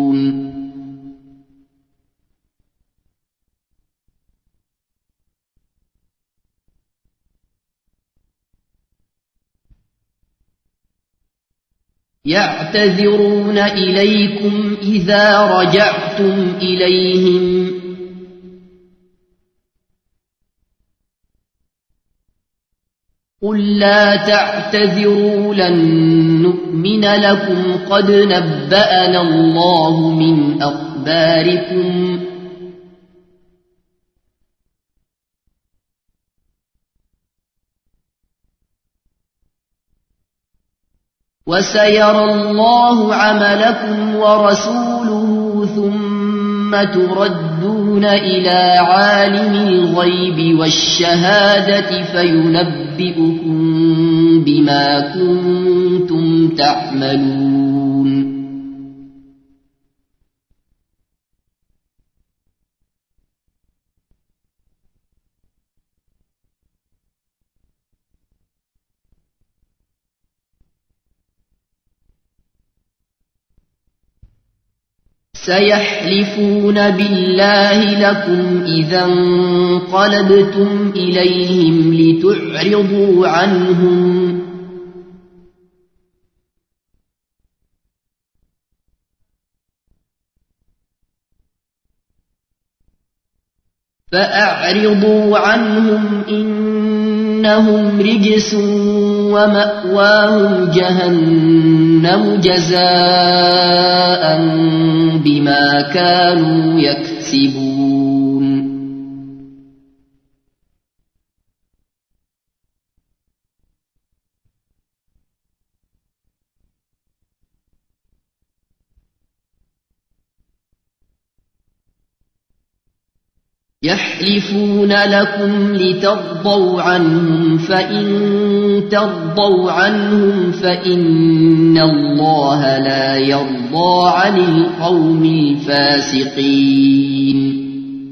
يعتذرون إليكم إذا رجعتم إليهم قل لا تعتذروا لن نؤمن لكم قد نبأنا الله من أخباركم وسيرى الله عملكم ورسوله ثم تردون إلى عالم الغيب والشهادة فينبئكم بما كنتم تعملون سيحلفون بالله لكم إذا انقلبتم إليهم لتعرضوا عنهم فأعرضوا عنهم إنهم رجس ومأواهم جهنم جزاء بما كانوا يكسبون يحلفون لكم لترضوا عنهم فإن ترضوا عنهم فإن الله لا يرضى عن القوم الفاسقين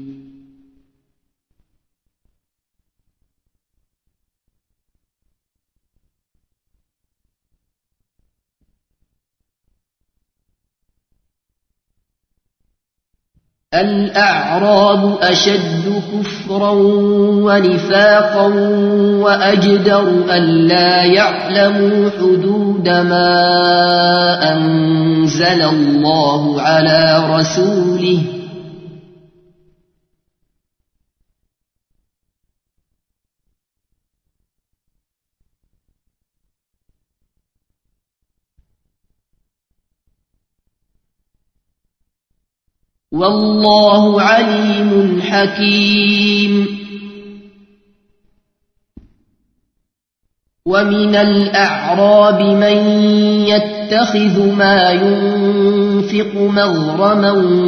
الأعراب أشد كفرا ونفاقا وأجدر ألا يعلموا حدود ما أنزل الله على رسوله والله عليم حكيم ومن الأعراب من يتخذ ما ينفق مغرما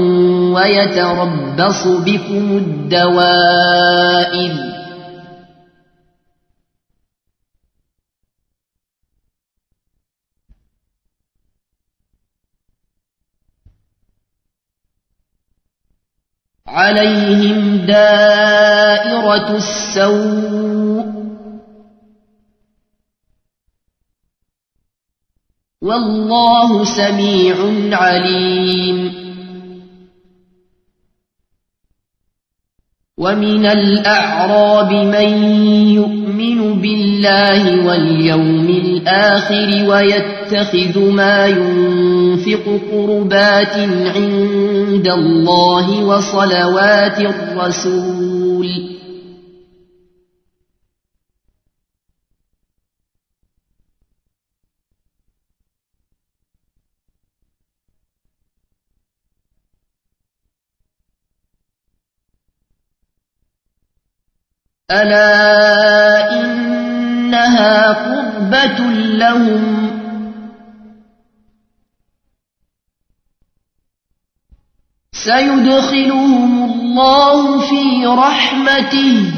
ويتربص بكم الدوائر عليهم دائرة السوء والله سميع عليم ومن الأعراب من يؤمن بالله واليوم الآخر ويتخذ ما ينفق قربات عند الله وصلوات الرسول ألا إنها قربة لهم سيدخلهم الله في رحمته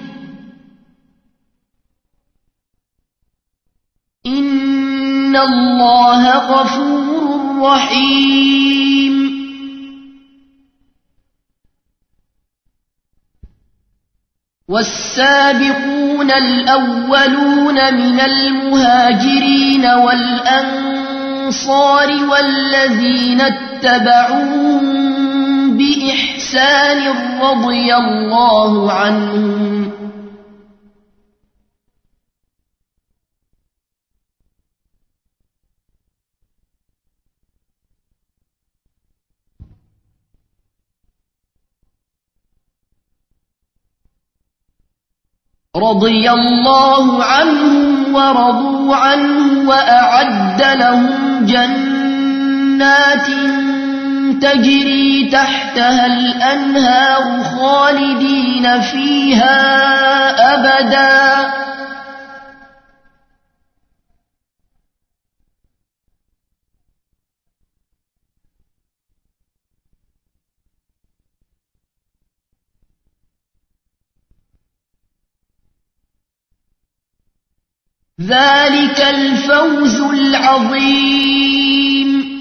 إن الله غفور رحيم والسابقون الأولون من المهاجرين والأنصار والذين اتبعوهم بإحسان رضي الله عنهم ورضوا عنه وأعد لهم جنات تجري تحتها الأنهار خالدين فيها أبدا ذلك الفوز العظيم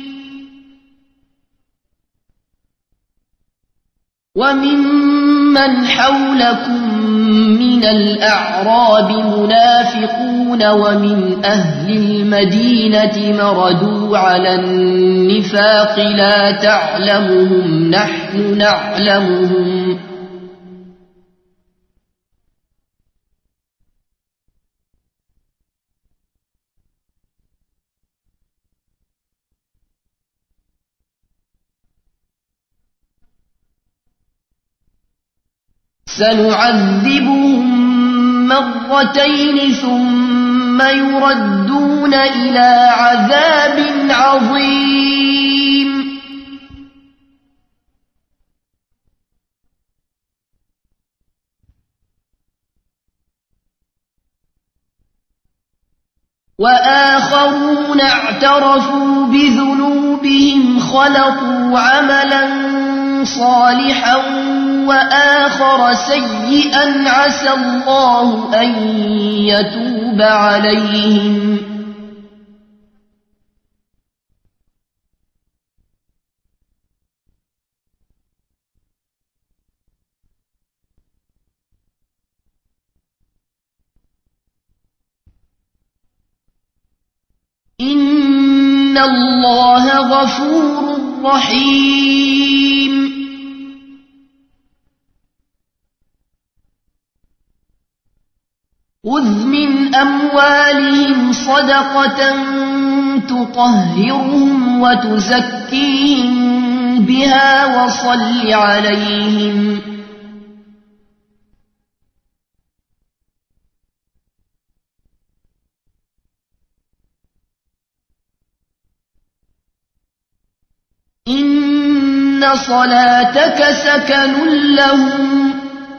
وممن حولكم من الأعراب منافقون ومن أهل المدينة مردوا على النفاق لا تعلمهم نحن نعلمهم سنعذبهم مرتين ثم يردون إلى عذاب عظيم وآخرون اعترفوا بذنوبهم خلطوا عملا صالحا وآخر سيئا عسى الله أن يتوب عليهم إن الله غفور رحيم خذ من أموالهم صدقة تطهرهم وتزكيهم بها وصل عليهم إن صلاتك سكن لهم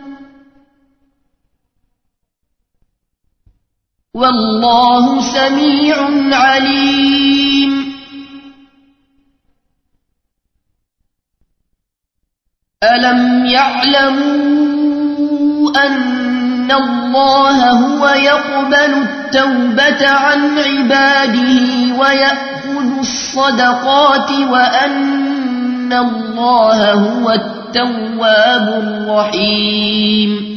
والله سميع عليم ألم يعلموا أن الله هو يقبل التوبة عن عباده ويأخذ الصدقات وأن الله هو التواب الرحيم.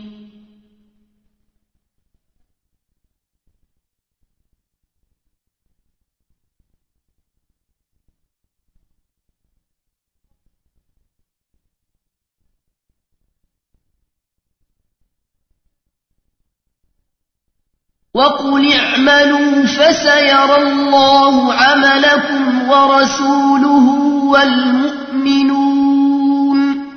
وقل اعملوا فسيرى الله عملكم ورسوله والمؤمنون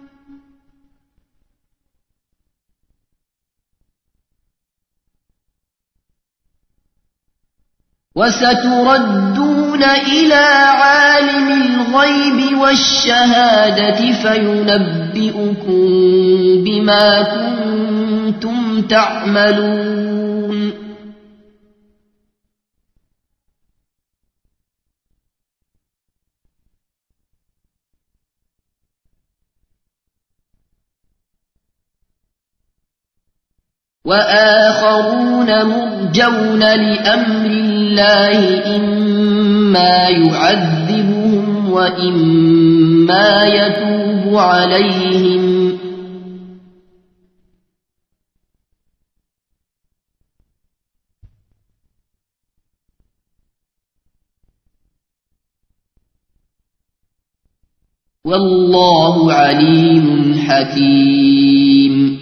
وستردون إلى عالم الغيب والشهادة فينبئكم بما كنتم تعملون. وآخرون مرجون لأمر الله إما يعذبهم وإما يتوب عليهم والله عليم حكيم.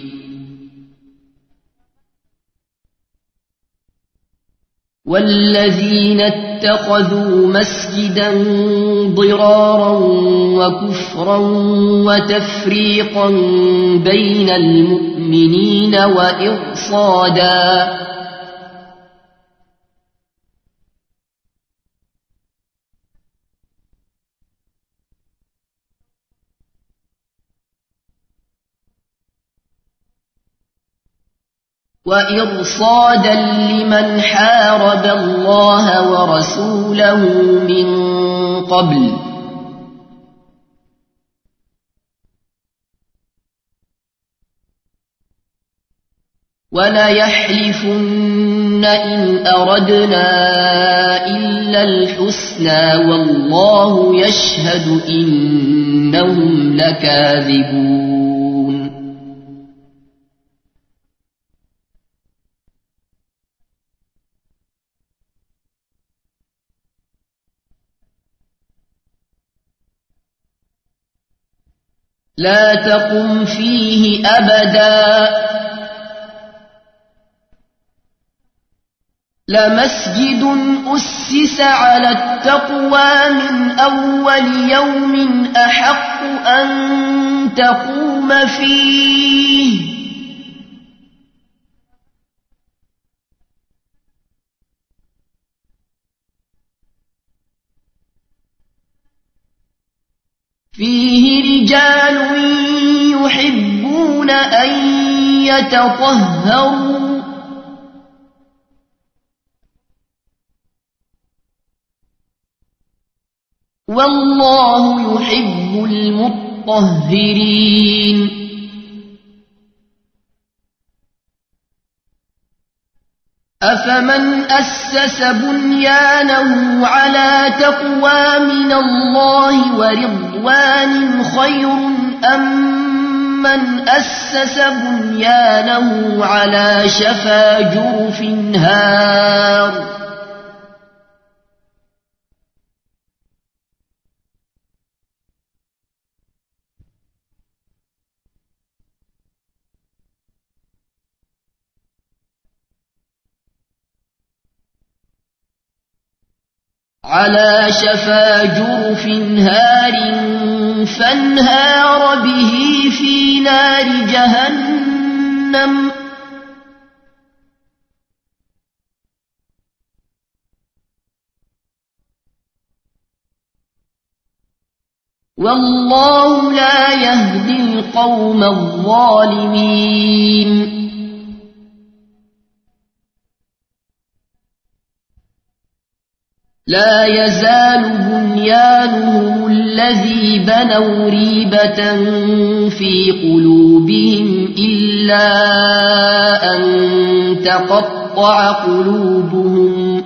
والذين اتخذوا مسجدا ضرارا وكفرا وتفريقا بين المؤمنين وإرصادا لمن حارب الله ورسوله من قبل وليحلفن إن أردنا إلا الحسنى والله يشهد إنهم لكاذبون. لا تقم فيه أبدا لمسجد أسس على التقوى من أول يوم أحق أن تقوم فيه فيه رجال يحبون أن يتطهروا والله يحب المطهرين. أفمن أسس بنيانه على تقوى من الله ورضوان خير أم من أسس بنيانه على شفا جرف هار على شفا جرف هار فانهار به في نار جهنم والله لا يهدي القوم الظالمين. لا يزال بنيانهم الذي بنوا ريبة في قلوبهم إلا أن تقطع قلوبهم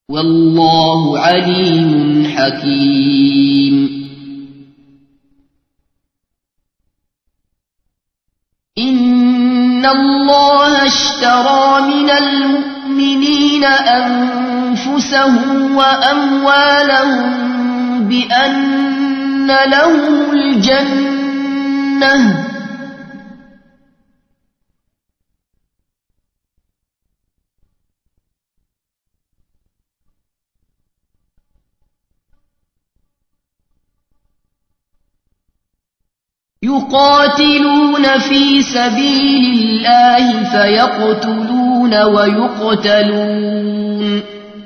والله عليم حكيم. إن الله اشترى من المؤمنين أنفسهم وأموالهم بأن لهم الجنة يقاتلون في سبيل الله فيقتلون ويقتلون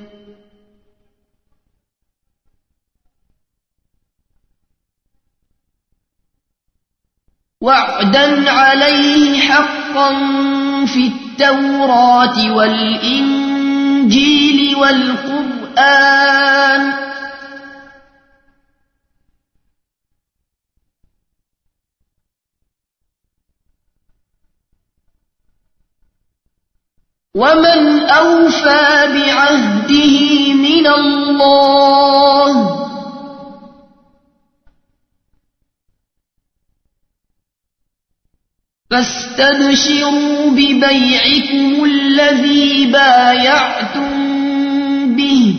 وعدا عليه حقا في التوراة والإنجيل والقرآن ومن أوفى بعهده من الله فاستبشروا ببيعكم الذي بايعتم به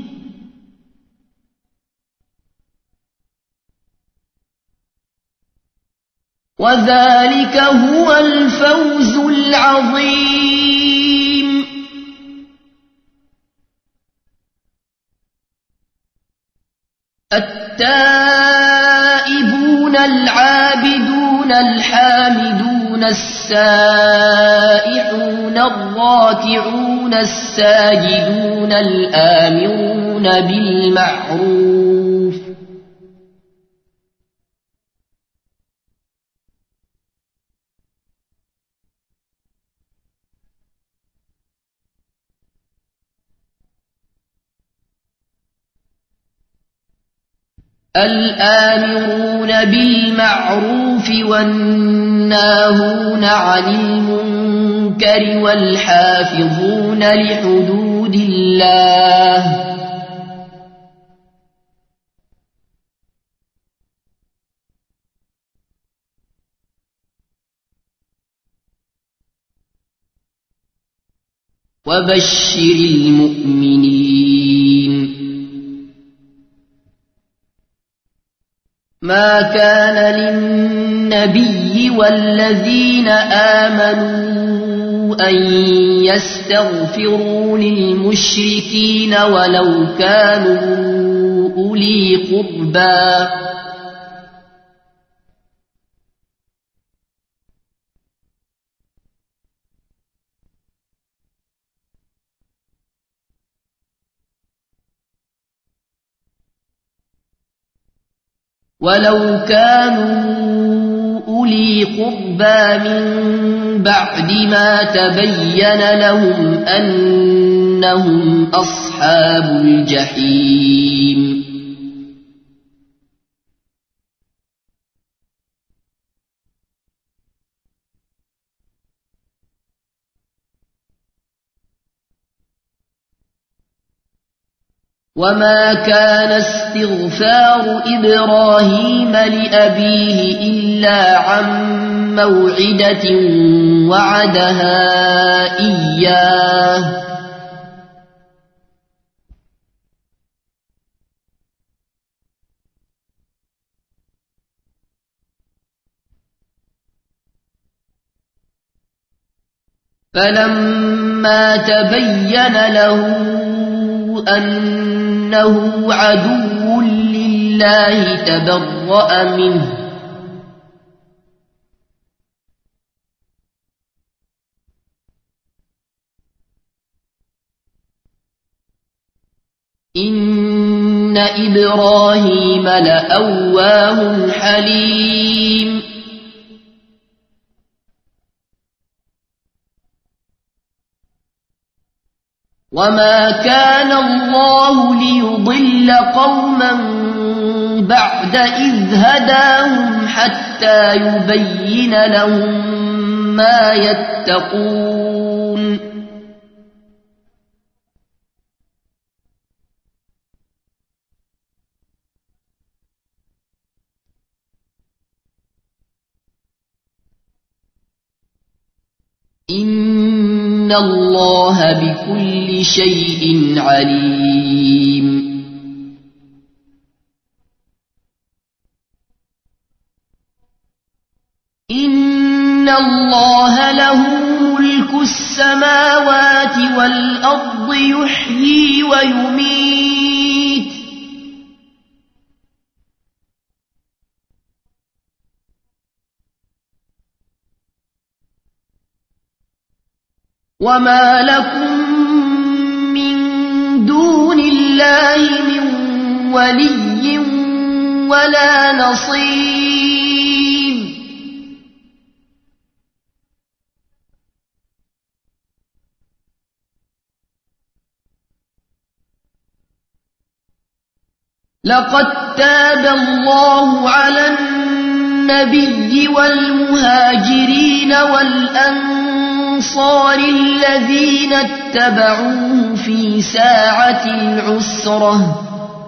وذلك هو الفوز العظيم. التائبون العابدون الحامدون السائحون الراكعون الساجدون الآمرون بالمعروف الآمرون بالمعروف والناهون عن المنكر والحافظون لحدود الله وبشر المؤمنين. ما كان للنبي والذين آمنوا أن يستغفروا للمشركين ولو كانوا أولي قربى من بعد ما تبين لهم أنهم أصحاب الجحيم. وما كان استغفار إبراهيم لأبيه إلا عن موعدة وعدها إياه فلما تبين له أنه عدو لله تبرأ منه إن إبراهيم لأواه حليم. وما كان الله ليضل قوما بعد إذ هداهم حتى يبين لهم ما يتقون إن الله بكل شيء عليم. إن الله له ملك السماوات والأرض يحيي ويميت وما لكم من دون الله من ولي ولا نصير. لقد تاب الله على النبي والمهاجرين والأنصار الذين اتبعوه في ساعة العسرة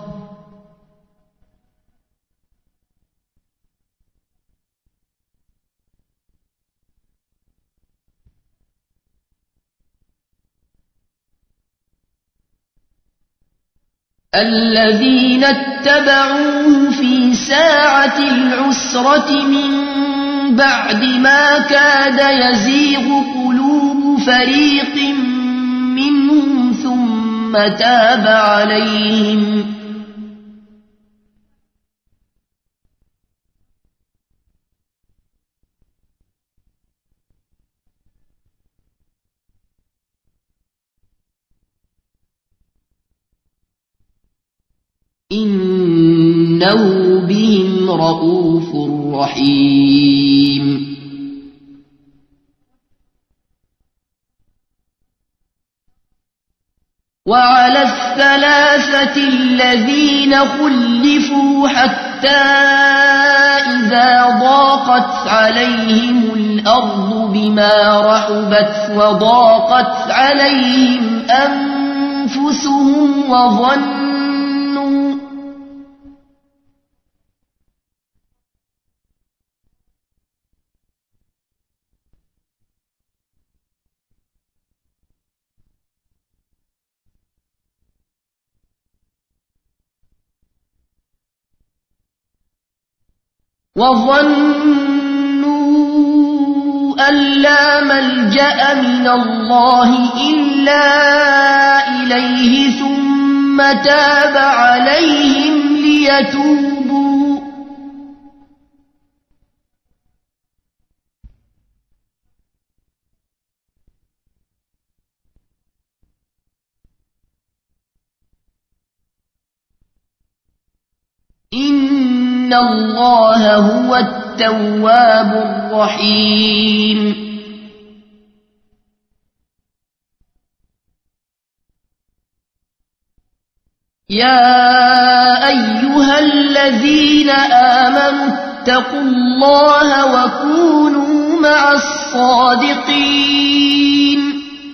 من بعد ما كاد يزيغ قلوب فريق منهم ثم تاب عليهم إنه بهم رءوف رحيم. وعلى الثلاثة الذين خلفوا حتى إذا ضاقت عليهم الأرض بما رحبت وضاقت عليهم أنفسهم وظنوا أن لا ملجأ من الله إلا إليه ثم تاب عليهم ليتوبوا إن الله هو التواب الرحيم. يا أيها الذين آمنوا اتقوا الله وكونوا مع الصادقين.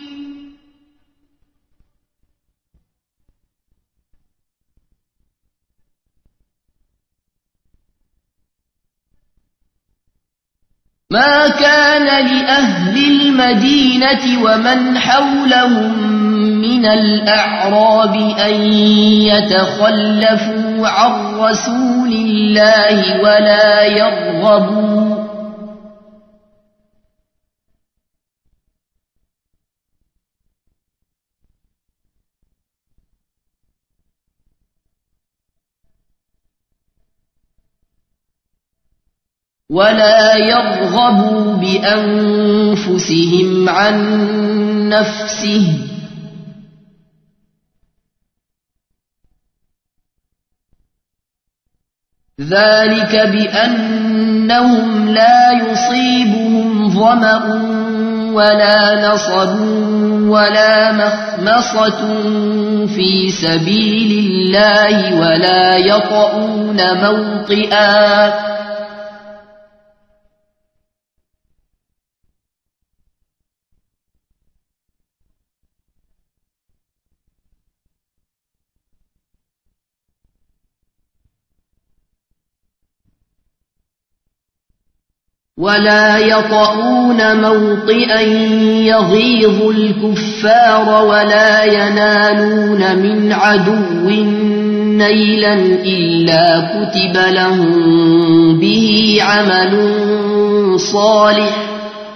ما كان لأهل المدينة ومن حولهم من الأعراب أن يتخلفوا عن رسول الله ولا يرغبوا بأنفسهم عن نفسه ذلك بأنهم لا يصيبهم ظمأ ولا نصب ولا مخمصة في سبيل الله ولا يطؤون موطئا ولا يطؤون موطئا يغيظ الكفار ولا ينالون من عدو نيلا إلا كتب لهم به عمل صالح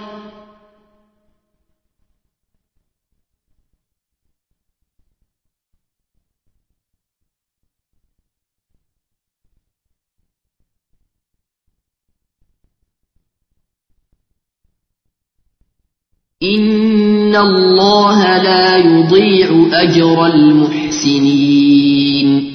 إن الله لا يضيع أجر المحسنين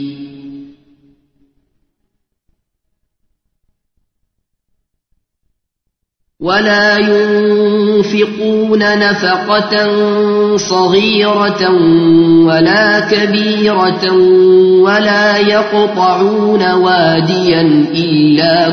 ولا ينفقون نفقة صغيرة ولا كبيرة ولا يقطعون واديا إلا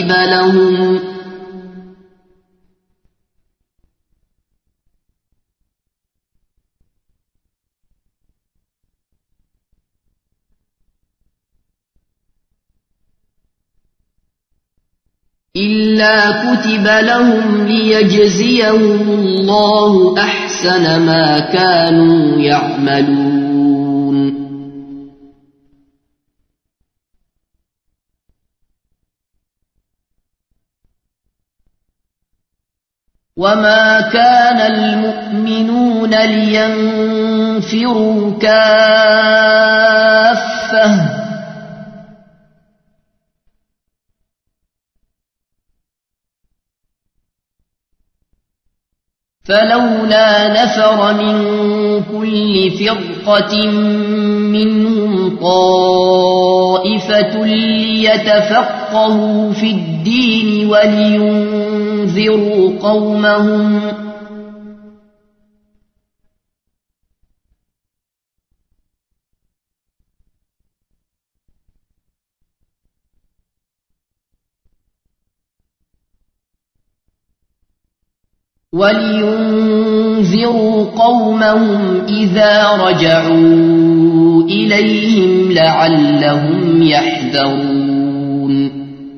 كتب لهم ليجزيهم الله أحسن ما كانوا يعملون وما كان المؤمنون لينفروا كافة فلولا نفر من كل فرقة منهم طائفة ليتفقهوا في الدين ولينذروا قومهم إذا رجعوا إليهم لعلهم يحذرون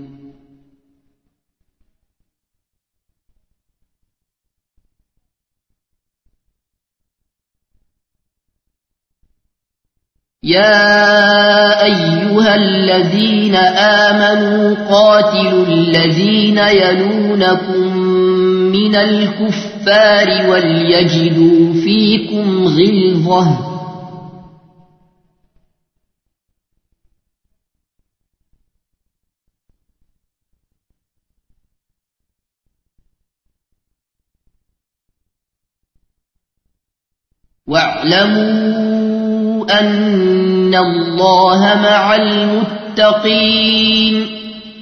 يا أيها الذين آمنوا قاتلوا الذين يلونكم من الكفار وليجدوا فيكم غلظة واعلموا أن الله مع المتقين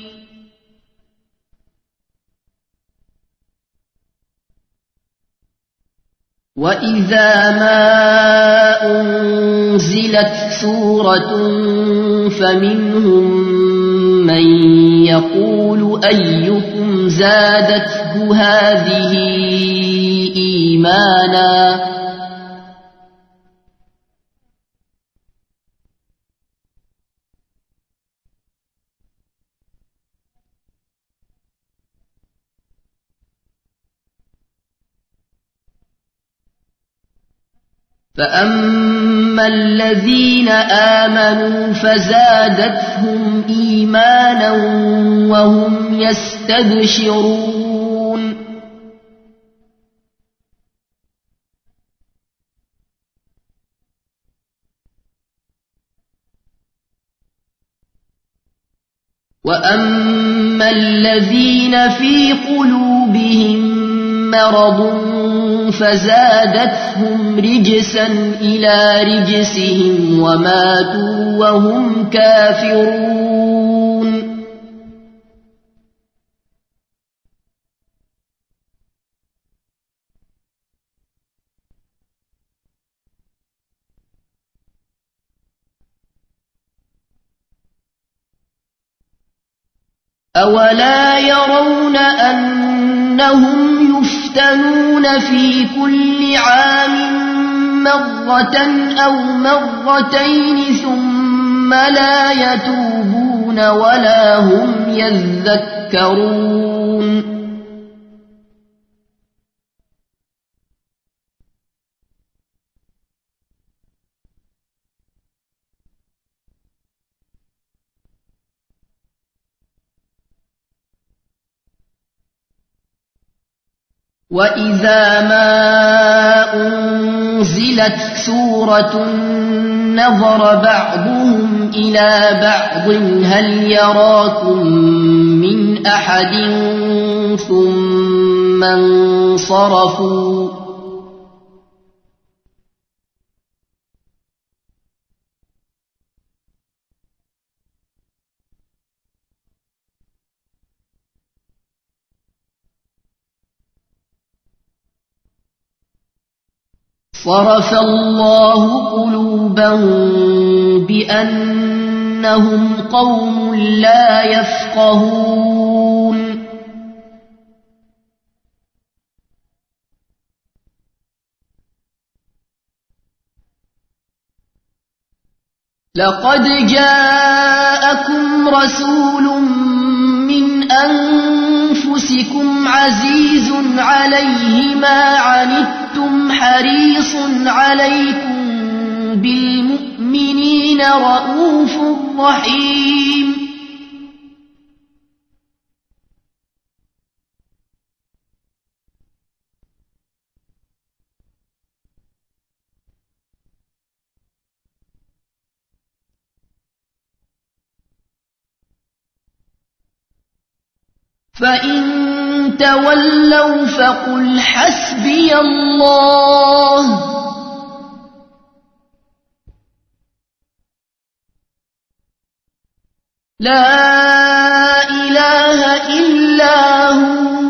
وإذا ما أنزلت سورة فمنهم من يقول أيكم زادته هذه إيمانا فأما الذين آمنوا فزادتهم إيمانا وهم يستبشرون وأما الذين في قلوبهم مرض فزادتهم رجسا إلى رجسهم وماتوا وهم كافرون أولا يرون أنهم يفتنون في كل عام مرة أو مرتين ثم لا يتوبون ولا هم يذكرون وإذا ما أنزلت سورة نظر بعضهم إلى بعض هل يراكم من أحد ثم انصرفوا صرف الله قلوبهم بأنهم قوم لا يفقهون لقد جاءكم رسول من أنفسكم عزيز عليه ما عنتم حريص عليكم بالمؤمنين رؤوف رحيم فإن تولوا فقل حسبي الله لا إله إلا هو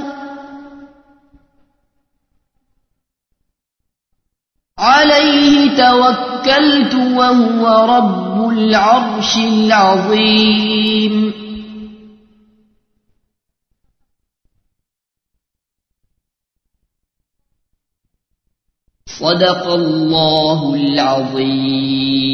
عليه توكلت وهو رب العرش العظيم صدق الله العظيم